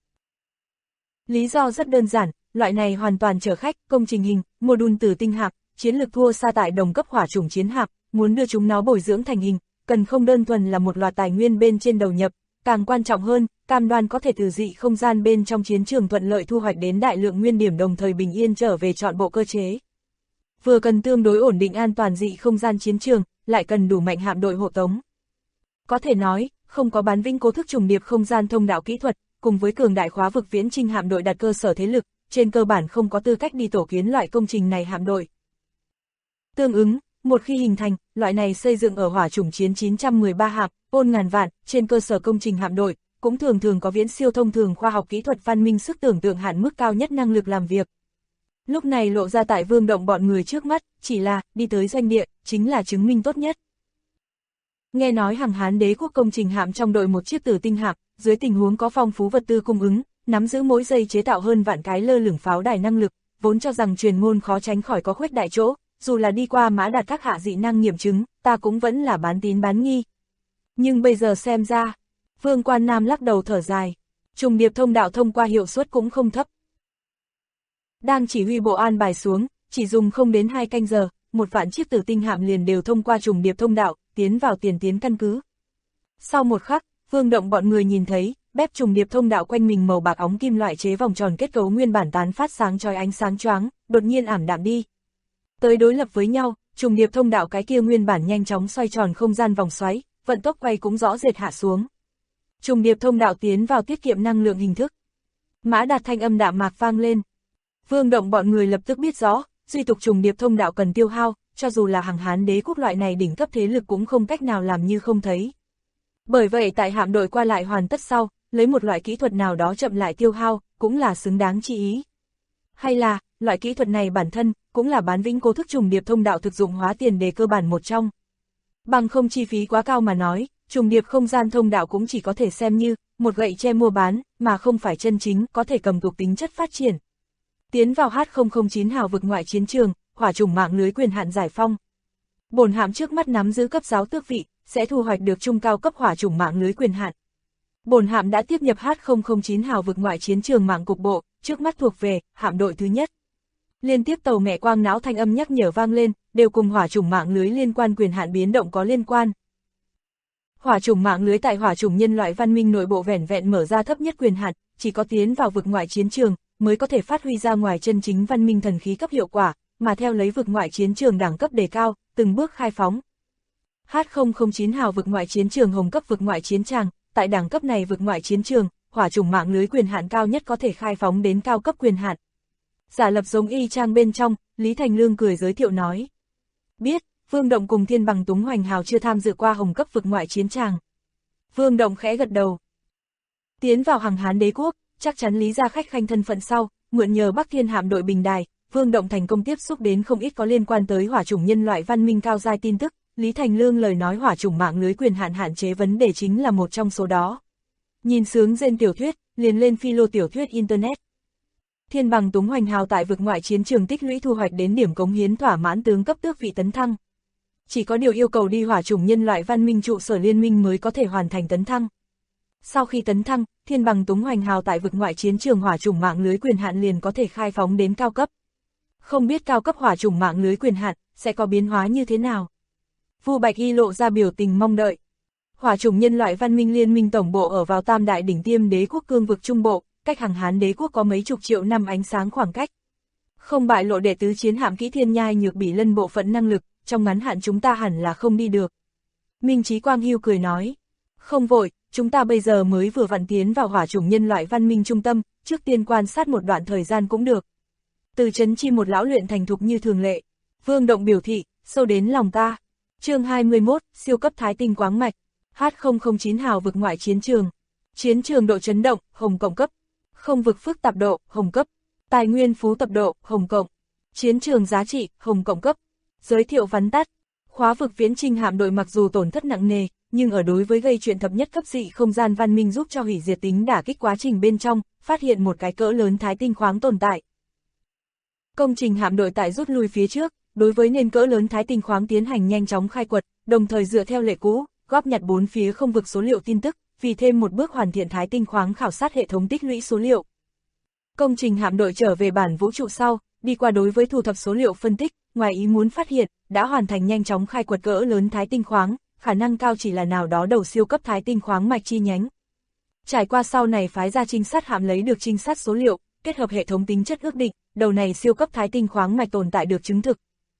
Lý do rất đơn giản, loại này hoàn toàn chở khách, công trình hình, module từ tinh hạm, chiến lược thua xa tại đồng cấp hỏa chủng chiến hạm, muốn đưa chúng nó bồi dưỡng thành hình, cần không đơn thuần là một loạt tài nguyên bên trên đầu nhập, càng quan trọng hơn, cam đoan có thể từ dị không gian bên trong chiến trường thuận lợi thu hoạch đến đại lượng nguyên điểm đồng thời bình yên trở về trọn bộ cơ chế. Vừa cần tương đối ổn định an toàn dị không gian chiến trường, lại cần đủ mạnh hạm đội hộ tống. Có thể nói, không có bán vĩnh cố thức trùng điệp không gian thông đạo kỹ thuật, cùng với cường đại khóa vực Viễn Trinh hạm đội đặt cơ sở thế lực, trên cơ bản không có tư cách đi tổ kiến loại công trình này hạm đội. Tương ứng, một khi hình thành, loại này xây dựng ở hỏa chủng chiến 913 hạm, ôn ngàn vạn, trên cơ sở công trình hạm đội, cũng thường thường có viễn siêu thông thường khoa học kỹ thuật văn minh sức tưởng tượng hạn mức cao nhất năng lực làm việc. Lúc này lộ ra tại Vương Động bọn người trước mắt, chỉ là, đi tới doanh địa, chính là chứng minh tốt nhất. Nghe nói Hằng Hán Đế quốc công trình hạm trong đội một chiếc tử tinh hạm, dưới tình huống có phong phú vật tư cung ứng, nắm giữ mỗi giây chế tạo hơn vạn cái lơ lửng pháo đài năng lực, vốn cho rằng truyền ngôn khó tránh khỏi có khuếch đại chỗ, dù là đi qua mã đạt các hạ dị năng nghiệm chứng, ta cũng vẫn là bán tín bán nghi. Nhưng bây giờ xem ra, Vương Quan Nam lắc đầu thở dài, trùng điệp thông đạo thông qua hiệu suất cũng không thấp. Đang chỉ huy bộ an bài xuống, chỉ dùng không đến 2 canh giờ, một vạn chiếc tử tinh hạm liền đều thông qua trùng điệp thông đạo, tiến vào tiền tiến căn cứ. Sau một khắc, Vương Động bọn người nhìn thấy, bếp trùng điệp thông đạo quanh mình màu bạc óng kim loại chế vòng tròn kết cấu nguyên bản tán phát sáng chói ánh sáng choáng, đột nhiên ảm đạm đi. Tới đối lập với nhau, trùng điệp thông đạo cái kia nguyên bản nhanh chóng xoay tròn không gian vòng xoáy, vận tốc quay cũng rõ rệt hạ xuống. Trùng điệp thông đạo tiến vào tiết kiệm năng lượng hình thức. Mã Đạt thanh âm đạm mạc vang lên. Vương Động bọn người lập tức biết rõ, duy tục trùng điệp thông đạo cần tiêu hao, cho dù là Hằng Hán Đế quốc loại này đỉnh cấp thế lực cũng không cách nào làm như không thấy. Bởi vậy tại hạm đội qua lại hoàn tất sau, lấy một loại kỹ thuật nào đó chậm lại tiêu hao, cũng là xứng đáng chi ý. Hay là, loại kỹ thuật này bản thân, cũng là bán vĩnh cố thức trùng điệp thông đạo thực dụng hóa tiền đề cơ bản một trong. Bằng không chi phí quá cao mà nói, trùng điệp không gian thông đạo cũng chỉ có thể xem như một gậy che mua bán, mà không phải chân chính có thể cầm thuộc tính chất phát triển. Tiến vào H009 hào vực ngoại chiến trường, hỏa chủng mạng lưới quyền hạn giải phong. Bổn hạm trước mắt nắm giữ cấp 6 tước vị, sẽ thu hoạch được trung cao cấp hỏa chủng mạng lưới quyền hạn. Bổn hạm đã tiếp nhập H009 hào vực ngoại chiến trường mạng cục bộ, trước mắt thuộc về hạm đội thứ nhất. Liên tiếp tàu mẹ quang não thanh âm nhắc nhở vang lên, đều cùng hỏa chủng mạng lưới liên quan quyền hạn biến động có liên quan. Hỏa chủng mạng lưới tại hỏa chủng nhân loại văn minh nội bộ vẻn vẹn mở ra thấp nhất quyền hạn, chỉ có tiến vào vực ngoại chiến trường mới có thể phát huy ra ngoài chân chính văn minh thần khí cấp hiệu quả, mà theo lấy vực ngoại chiến trường đẳng cấp đề cao, từng bước khai phóng. H009 hào vực ngoại chiến trường hồng cấp vực ngoại chiến tràng, tại đẳng cấp này vực ngoại chiến trường, hỏa chủng mạng lưới quyền hạn cao nhất có thể khai phóng đến cao cấp quyền hạn. Giả lập giống y chang bên trong, Lý Thành Lương cười giới thiệu nói. Biết, Vương Động cùng Thiên Bằng Túng Hoành Hào chưa tham dự qua hồng cấp vực ngoại chiến tràng. Vương Động khẽ gật đầu. Tiến vào Hằng Hán Đế quốc, chắc chắn lý ra khách khanh thân phận sau, mượn nhờ Bắc Thiên hạm đội bình đài, Vương Động thành công tiếp xúc đến không ít có liên quan tới hỏa chủng nhân loại văn minh cao giai tin tức, Lý Thành Lương lời nói hỏa chủng mạng lưới quyền hạn chế vấn đề chính là một trong số đó. Nhìn sướng gen tiểu thuyết, liền lên philo tiểu thuyết internet. Thiên Bằng Túng Hoành Hào tại vực ngoại chiến trường tích lũy thu hoạch đến điểm cống hiến thỏa mãn tướng cấp tước vị tấn thăng. Chỉ có điều yêu cầu đi hỏa chủng nhân loại văn minh trụ sở liên minh mới có thể hoàn thành tấn thăng. Sau khi tấn thăng, Thiên Bằng Túng Hoành Hào tại vực ngoại chiến trường hỏa chủng mạng lưới quyền hạn liền có thể khai phóng đến cao cấp. Không biết cao cấp hỏa chủng mạng lưới quyền hạn sẽ có biến hóa như thế nào. Vu Bạch Y lộ ra biểu tình mong đợi. Hỏa chủng nhân loại văn minh liên minh tổng bộ ở vào Tam Đại đỉnh tiêm đế quốc cương vực trung bộ, cách Hằng Hán đế quốc có mấy chục triệu năm ánh sáng khoảng cách. Không bại lộ đệ tứ chiến hạm Kỹ Thiên Nhai Nhược Bỉ Lân bộ phận năng lực, trong ngắn hạn chúng ta hẳn là không đi được. Minh Chí Quang Hưu cười nói, không vội, chúng ta bây giờ mới vừa vặn tiến vào hỏa chủng nhân loại văn minh trung tâm, trước tiên quan sát một đoạn thời gian cũng được. Từ Trấn Chi một lão luyện thành thục như thường lệ. Vương Động biểu thị, sâu đến lòng ta. Chương 21, siêu cấp thái tinh quáng mạch. H009 hào vực ngoại chiến trường. Chiến trường độ chấn động, hồng cộng cấp. Không vực phức tạp độ, hồng cấp. Tài nguyên phú tập độ, hồng cộng. Chiến trường giá trị, hồng cộng cấp. Giới thiệu vắn tắt. Khóa vực viễn trinh hạm đội mặc dù tổn thất nặng nề, nhưng ở đối với gây chuyện thập nhất cấp dị không gian văn minh giúp cho hủy diệt tính đả kích quá trình bên trong, phát hiện một cái cỡ lớn thái tinh khoáng tồn tại. Công trình hạm đội tại rút lui phía trước, đối với nền cỡ lớn thái tinh khoáng tiến hành nhanh chóng khai quật, đồng thời dựa theo lệ cũ, góp nhặt bốn phía không vực số liệu tin tức, vì thêm một bước hoàn thiện thái tinh khoáng khảo sát hệ thống tích lũy số liệu. Công trình hạm đội trở về bản vũ trụ sau, đi qua đối với thu thập số liệu phân tích, ngoài ý muốn phát hiện, đã hoàn thành nhanh chóng khai quật cỡ lớn thái tinh khoáng, khả năng cao chỉ là nào đó đầu siêu cấp thái tinh khoáng mạch chi nhánh. Trải qua sau này phái ra trinh sát hạm lấy được trinh sát số liệu, kết hợp hệ thống tính chất ước định, đầu này siêu cấp thái tinh khoáng mạch tồn tại được chứng thực.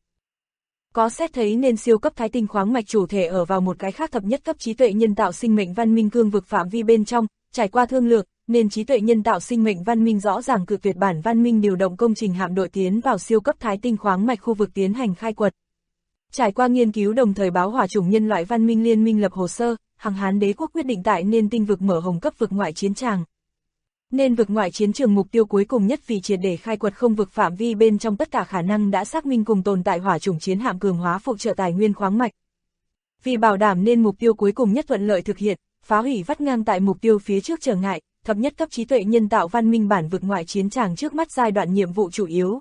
Có xét thấy nên siêu cấp thái tinh khoáng mạch chủ thể ở vào một cái khác thập nhất cấp trí tuệ nhân tạo sinh mệnh văn minh cương vực phạm vi bên trong, trải qua thương lượng, nên trí tuệ nhân tạo sinh mệnh văn minh rõ ràng cự tuyệt bản văn minh điều động công trình hạm đội tiến vào siêu cấp thái tinh khoáng mạch khu vực tiến hành khai quật. Trải qua nghiên cứu đồng thời báo hỏa chủng nhân loại văn minh liên minh lập hồ sơ, Hằng Hán đế quốc quyết định tại nên tinh vực mở hồng cấp vực ngoại chiến tràng. Nên vực ngoại chiến trường mục tiêu cuối cùng nhất vì triệt để khai quật không vực phạm vi bên trong tất cả khả năng đã xác minh cùng tồn tại hỏa chủng chiến hạm cường hóa phụ trợ tài nguyên khoáng mạch. Vì bảo đảm nên mục tiêu cuối cùng nhất thuận lợi thực hiện, phá hủy vắt ngang tại mục tiêu phía trước trở ngại, thập nhất cấp trí tuệ nhân tạo văn minh bản vực ngoại chiến tràng trước mắt giai đoạn nhiệm vụ chủ yếu.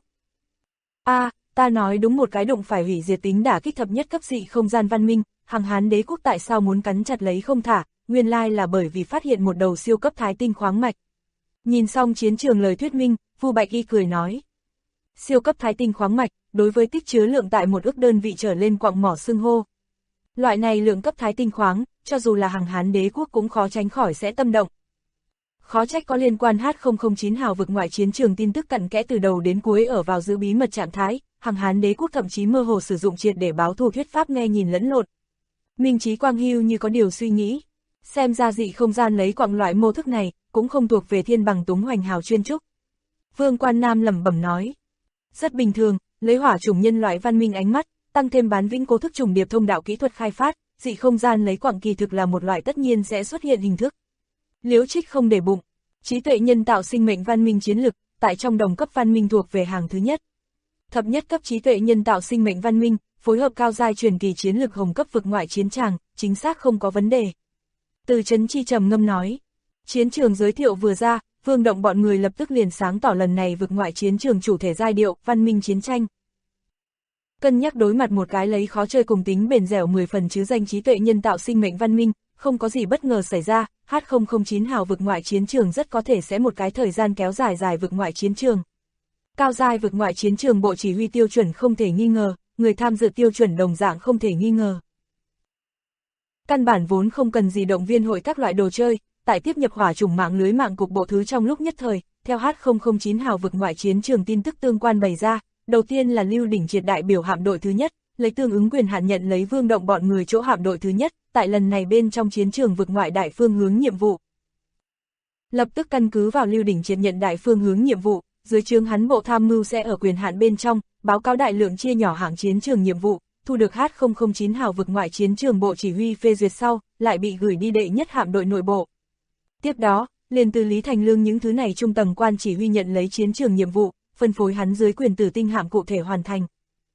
Ta nói đúng một cái đụng phải hủy diệt tính đả kích thập nhất cấp dị không gian văn minh, Hằng Hán đế quốc tại sao muốn cắn chặt lấy không thả, nguyên lai là bởi vì phát hiện một đầu siêu cấp thái tinh khoáng mạch. Nhìn xong chiến trường lời thuyết minh, Vu Bạch Y cười nói. Siêu cấp thái tinh khoáng mạch, đối với tích chứa lượng tại một ước đơn vị trở lên quặng mỏ xưng hô. Loại này lượng cấp thái tinh khoáng, cho dù là Hằng Hán đế quốc cũng khó tránh khỏi sẽ tâm động. Khó trách có liên quan H009 hào vực ngoại chiến trường tin tức cặn kẽ từ đầu đến cuối ở vào giữ bí mật trạng thái, Hằng Hán đế quốc thậm chí mơ hồ sử dụng triệt để báo thù thuyết pháp nghe nhìn lẫn lộn. Minh Chí Quang Hưu như có điều suy nghĩ, xem ra dị không gian lấy quặng loại mô thức này, cũng không thuộc về thiên bằng túng hoành hào chuyên trúc. Vương Quan Nam lẩm bẩm nói, rất bình thường, lấy hỏa chủng nhân loại văn minh ánh mắt, tăng thêm bán vĩnh cố thức trùng điệp thông đạo kỹ thuật khai phát, dị không gian lấy quặng kỳ thực là một loại tất nhiên sẽ xuất hiện hình thức. Liễu Trích không để bụng, trí tuệ nhân tạo sinh mệnh văn minh chiến lực, tại trong đồng cấp văn minh thuộc về hàng thứ nhất. Thập nhất cấp trí tuệ nhân tạo sinh mệnh văn minh, phối hợp cao giai truyền kỳ chiến lực hồng cấp vực ngoại chiến tràng, chính xác không có vấn đề. Từ Trấn Chi trầm ngâm nói, chiến trường giới thiệu vừa ra, Vương Động bọn người lập tức liền sáng tỏ lần này vực ngoại chiến trường chủ thể giai điệu, văn minh chiến tranh. Cân nhắc đối mặt một cái lấy khó chơi cùng tính bền dẻo 10 phần chứ danh trí tuệ nhân tạo sinh mệnh văn minh, không có gì bất ngờ xảy ra, H009 hào vực ngoại chiến trường rất có thể sẽ một cái thời gian kéo dài vực ngoại chiến trường. Cao giai vực ngoại chiến trường bộ chỉ huy tiêu chuẩn không thể nghi ngờ, người tham dự tiêu chuẩn đồng dạng không thể nghi ngờ. Căn bản vốn không cần gì động viên hội các loại đồ chơi, tại tiếp nhập hỏa chủng mạng lưới mạng cục bộ thứ trong lúc nhất thời, theo H009 hào vực ngoại chiến trường tin tức tương quan bày ra, đầu tiên là Lưu Đỉnh Triệt đại biểu hạm đội thứ nhất, lấy tương ứng quyền hạn nhận lấy Vương Động bọn người chỗ hạm đội thứ nhất, tại lần này bên trong chiến trường vực ngoại đại phương hướng nhiệm vụ. Lập tức căn cứ vào Lưu Đỉnh Triệt nhận đại phương hướng nhiệm vụ, dưới trướng hắn bộ tham mưu sẽ ở quyền hạn bên trong, báo cáo đại lượng chia nhỏ hạng chiến trường nhiệm vụ, thu được H009 hào vực ngoại chiến trường bộ chỉ huy phê duyệt sau, lại bị gửi đi đệ nhất hạm đội nội bộ. Tiếp đó, liền từ Lý Thành Lương những thứ này trung tầng quan chỉ huy nhận lấy chiến trường nhiệm vụ, phân phối hắn dưới quyền tử tinh hạm cụ thể hoàn thành.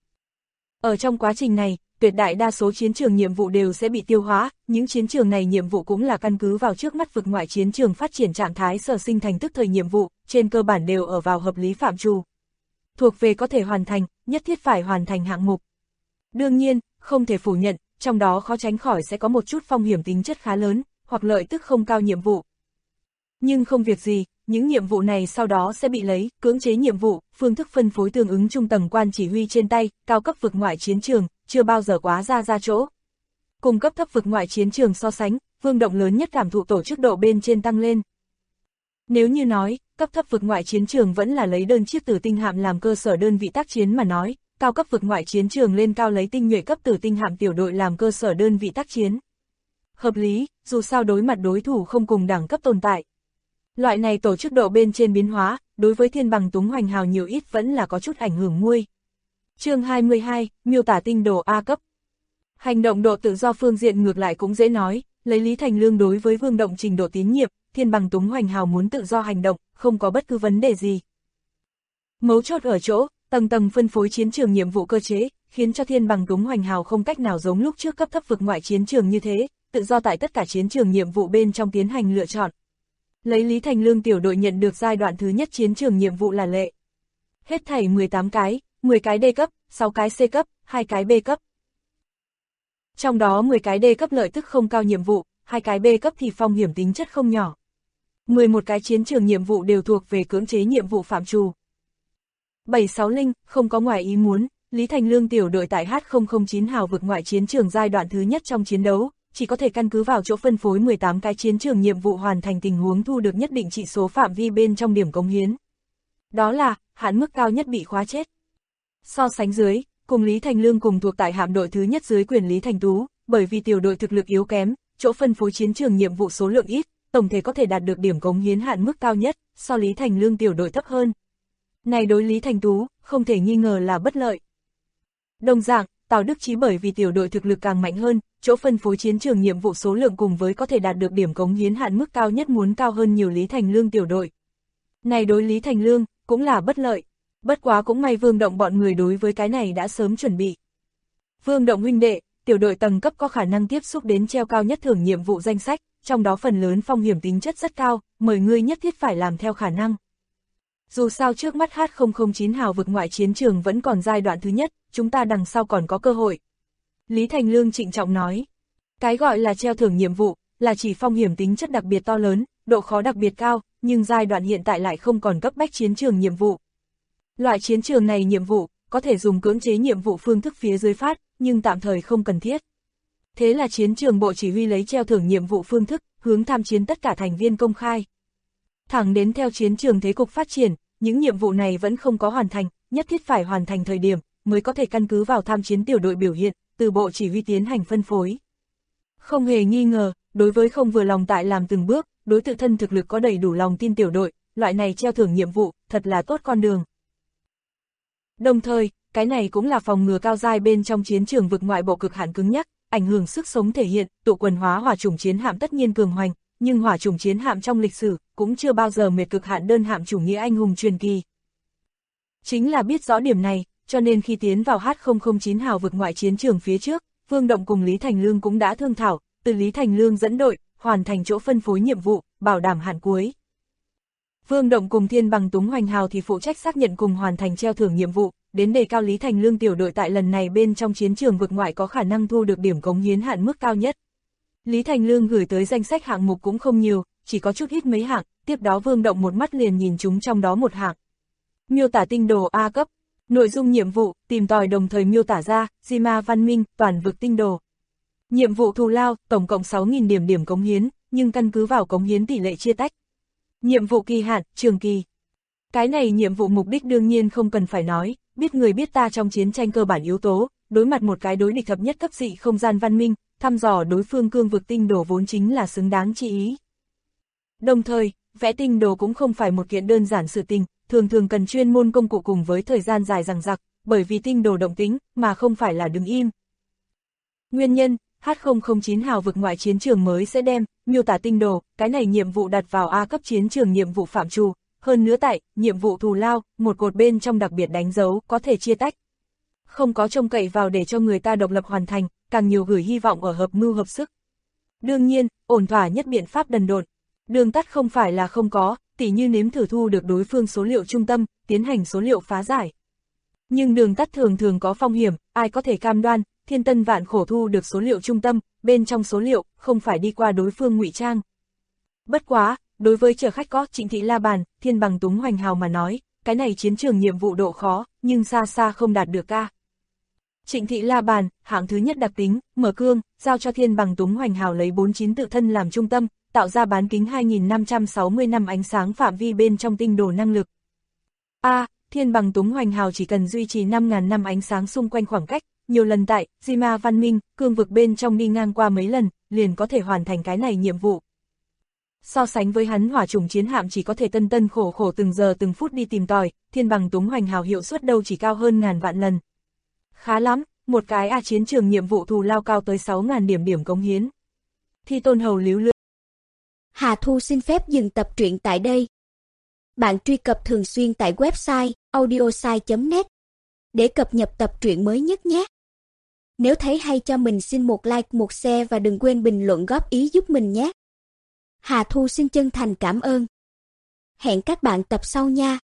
Ở trong quá trình này, tuyệt đại đa số chiến trường nhiệm vụ đều sẽ bị tiêu hóa, những chiến trường này nhiệm vụ cũng là căn cứ vào trước mắt vực ngoại chiến trường phát triển trạng thái sở sinh thành tức thời nhiệm vụ, trên cơ bản đều ở vào hợp lý phạm trù. Thuộc về có thể hoàn thành, nhất thiết phải hoàn thành hạng mục. Đương nhiên, không thể phủ nhận, trong đó khó tránh khỏi sẽ có một chút phong hiểm tính chất khá lớn, hoặc lợi tức không cao nhiệm vụ. Nhưng không việc gì, những nhiệm vụ này sau đó sẽ bị lấy, cưỡng chế nhiệm vụ, phương thức phân phối tương ứng trung tầng quan chỉ huy trên tay, cao cấp vực ngoại chiến trường, chưa bao giờ quá ra chỗ, Cùng cấp thấp vực ngoại chiến trường so sánh, Vương Động lớn nhất cảm thụ tổ chức độ bên trên tăng lên. Nếu như nói, cấp thấp vực ngoại chiến trường vẫn là lấy đơn chiếc tử tinh hạm làm cơ sở đơn vị tác chiến mà nói, cao cấp vực ngoại chiến trường lên cao lấy tinh nhuệ cấp tử tinh hạm tiểu đội làm cơ sở đơn vị tác chiến. Hợp lý, dù sao đối mặt đối thủ không cùng đẳng cấp tồn tại. Loại này tổ chức độ bên trên biến hóa, đối với Thiên Bằng Túng Hoành Hào nhiều ít vẫn là có chút ảnh hưởng nguy. Chương 22, miêu tả tinh đồ A cấp. Hành động độ tự do phương diện ngược lại cũng dễ nói, lấy Lý Thành Lương đối với Vương Động trình độ tín nhiệm, Thiên Bằng Túng Hoành Hào muốn tự do hành động, không có bất cứ vấn đề gì. Mấu chốt ở chỗ, tầng tầng phân phối chiến trường nhiệm vụ cơ chế, khiến cho Thiên Bằng Túng Hoành Hào không cách nào giống lúc trước cấp thấp vực ngoại chiến trường như thế, tự do tại tất cả chiến trường nhiệm vụ bên trong tiến hành lựa chọn. Lấy Lý Thành Lương tiểu đội nhận được giai đoạn thứ nhất chiến trường nhiệm vụ là lệ. Hết thảy 18 cái, 10 cái D cấp, 6 cái C cấp, 2 cái B cấp. Trong đó 10 cái D cấp lợi tức không cao nhiệm vụ, 2 cái B cấp thì phong hiểm tính chất không nhỏ. 11 cái chiến trường nhiệm vụ đều thuộc về cưỡng chế nhiệm vụ phạm trù. 76 Linh, không có ngoài ý muốn, Lý Thành Lương tiểu đội tại H009 hào vực ngoại chiến trường giai đoạn thứ nhất trong chiến đấu, chỉ có thể căn cứ vào chỗ phân phối 18 cái chiến trường nhiệm vụ hoàn thành tình huống thu được nhất định trị số phạm vi bên trong điểm cống hiến. Đó là, hạn mức cao nhất bị khóa chết. So sánh dưới, cùng Lý Thành Lương cùng thuộc tại hạm đội thứ nhất dưới quyền Lý Thành Tú, bởi vì tiểu đội thực lực yếu kém, chỗ phân phối chiến trường nhiệm vụ số lượng ít, tổng thể có thể đạt được điểm cống hiến hạn mức cao nhất, so Lý Thành Lương tiểu đội thấp hơn. Này đối Lý Thành Tú, không thể nghi ngờ là bất lợi. Đồng dạng, Tào Đức Chí bởi vì tiểu đội thực lực càng mạnh hơn, chỗ phân phối chiến trường nhiệm vụ số lượng cùng với có thể đạt được điểm cống hiến hạn mức cao nhất muốn cao hơn nhiều Lý Thành Lương tiểu đội. Này đối Lý Thành Lương, cũng là bất lợi. Bất quá cũng may Vương Động bọn người đối với cái này đã sớm chuẩn bị. Vương Động huynh đệ, tiểu đội tầng cấp có khả năng tiếp xúc đến treo cao nhất thưởng nhiệm vụ danh sách, trong đó phần lớn phong hiểm tính chất rất cao, mời ngươi nhất thiết phải làm theo khả năng. Dù sao trước mắt H009 hào vực ngoại chiến trường vẫn còn giai đoạn thứ nhất, chúng ta đằng sau còn có cơ hội. Lý Thành Lương trịnh trọng nói, cái gọi là treo thưởng nhiệm vụ, là chỉ phong hiểm tính chất đặc biệt to lớn, độ khó đặc biệt cao, nhưng giai đoạn hiện tại lại không còn cấp bách chiến trường nhiệm vụ. Loại chiến trường này nhiệm vụ, có thể dùng cưỡng chế nhiệm vụ phương thức phía dưới phát, nhưng tạm thời không cần thiết. Thế là chiến trường bộ chỉ huy lấy treo thưởng nhiệm vụ phương thức, hướng tham chiến tất cả thành viên công khai. Thẳng đến theo chiến trường thế cục phát triển, những nhiệm vụ này vẫn không có hoàn thành, nhất thiết phải hoàn thành thời điểm, mới có thể căn cứ vào tham chiến tiểu đội biểu hiện, từ bộ chỉ huy tiến hành phân phối. Không hề nghi ngờ, đối với không vừa lòng tại làm từng bước, đối tự thân thực lực có đầy đủ lòng tin tiểu đội, loại này treo thưởng nhiệm vụ, thật là tốt con đường. Đồng thời, cái này cũng là phòng ngừa cao giai bên trong chiến trường vực ngoại bộ cực hạn cứng nhắc, ảnh hưởng sức sống thể hiện, tụ quần hóa hỏa chủng chiến hạm tất nhiên cường hoành, nhưng hỏa chủng chiến hạm trong lịch sử cũng chưa bao giờ mệt cực hạn đơn hạm chủ nghĩa anh hùng truyền kỳ. Chính là biết rõ điểm này, cho nên khi tiến vào H009 hào vực ngoại chiến trường phía trước, Vương Động cùng Lý Thành Lương cũng đã thương thảo, từ Lý Thành Lương dẫn đội, hoàn thành chỗ phân phối nhiệm vụ, bảo đảm hạn cuối. Vương Động cùng Thiên Bằng Túng Hoành Hào thì phụ trách xác nhận cùng hoàn thành treo thưởng nhiệm vụ, đến đề cao Lý Thành Lương tiểu đội tại lần này bên trong chiến trường vực ngoại có khả năng thu được điểm cống hiến hạn mức cao nhất. Lý Thành Lương gửi tới danh sách hạng mục cũng không nhiều, chỉ có chút ít mấy hạng, tiếp đó Vương Động một mắt liền nhìn chúng trong đó một hạng. Miêu tả tinh đồ A cấp, nội dung nhiệm vụ, tìm tòi đồng thời miêu tả ra, Jima văn minh, toàn vực tinh đồ. Nhiệm vụ thù lao, tổng cộng 6.000 điểm cống hiến, nhưng căn cứ vào cống hiến tỷ lệ chia tách. Nhiệm vụ kỳ hạn, trường kỳ. Cái này nhiệm vụ mục đích đương nhiên không cần phải nói, biết người biết ta trong chiến tranh cơ bản yếu tố, đối mặt một cái đối địch thập nhất cấp dị không gian văn minh, thăm dò đối phương cương vực tinh đồ vốn chính là xứng đáng chi ý. Đồng thời, vẽ tinh đồ cũng không phải một kiện đơn giản sự tình, thường cần chuyên môn công cụ cùng với thời gian dài dằng dặc, bởi vì tinh đồ động tính, mà không phải là đứng im. Nguyên nhân, H009 hào vực ngoại chiến trường mới sẽ đem, miêu tả tinh đồ, cái này nhiệm vụ đặt vào A cấp chiến trường nhiệm vụ phạm trù, hơn nữa tại, nhiệm vụ thù lao, một cột bên trong đặc biệt đánh dấu, có thể chia tách. Không có trông cậy vào để cho người ta độc lập hoàn thành, càng nhiều gửi hy vọng ở hợp mưu hợp sức. Đương nhiên, ổn thỏa nhất biện pháp đần độn. Đường tắt không phải là không có, tỉ như nếm thử thu được đối phương số liệu trung tâm, tiến hành số liệu phá giải. Nhưng đường tắt thường có phong hiểm, ai có thể cam đoan, thiên tân vạn khổ thu được số liệu trung tâm, bên trong số liệu, không phải đi qua đối phương ngụy trang. Bất quá, đối với chở khách có Trịnh Thị La Bàn, Thiên Bằng Túng Hoành Hào mà nói, cái này chiến trường nhiệm vụ độ khó, nhưng xa xa không đạt được ca. Trịnh thị la bàn, hạng thứ nhất đặc tính, mở cương, giao cho Thiên Bằng Túng Hoành Hào lấy 49 tự thân làm trung tâm, tạo ra bán kính 2560 năm ánh sáng phạm vi bên trong tinh đồ năng lực. Thiên Bằng Túng Hoành Hào chỉ cần duy trì 5.000 năm ánh sáng xung quanh khoảng cách, nhiều lần tại Dima văn minh, cương vực bên trong đi ngang qua mấy lần, liền có thể hoàn thành cái này nhiệm vụ. So sánh với hắn hỏa trùng chiến hạm chỉ có thể tân khổ khổ từng giờ từng phút đi tìm tòi, Thiên Bằng Túng Hoành Hào hiệu suất đâu chỉ cao hơn ngàn vạn lần. Khá lắm, một cái chiến trường nhiệm vụ thù lao cao tới 6.000 điểm cống hiến. Thi Tôn Hầu líu lưỡi. Hà Thu xin phép dừng tập truyện tại đây. Bạn truy cập thường xuyên tại website audiosai.net để cập nhật tập truyện mới nhất nhé. Nếu thấy hay cho mình xin một like, một share và đừng quên bình luận góp ý giúp mình nhé. Hà Thu xin chân thành cảm ơn. Hẹn các bạn tập sau nha.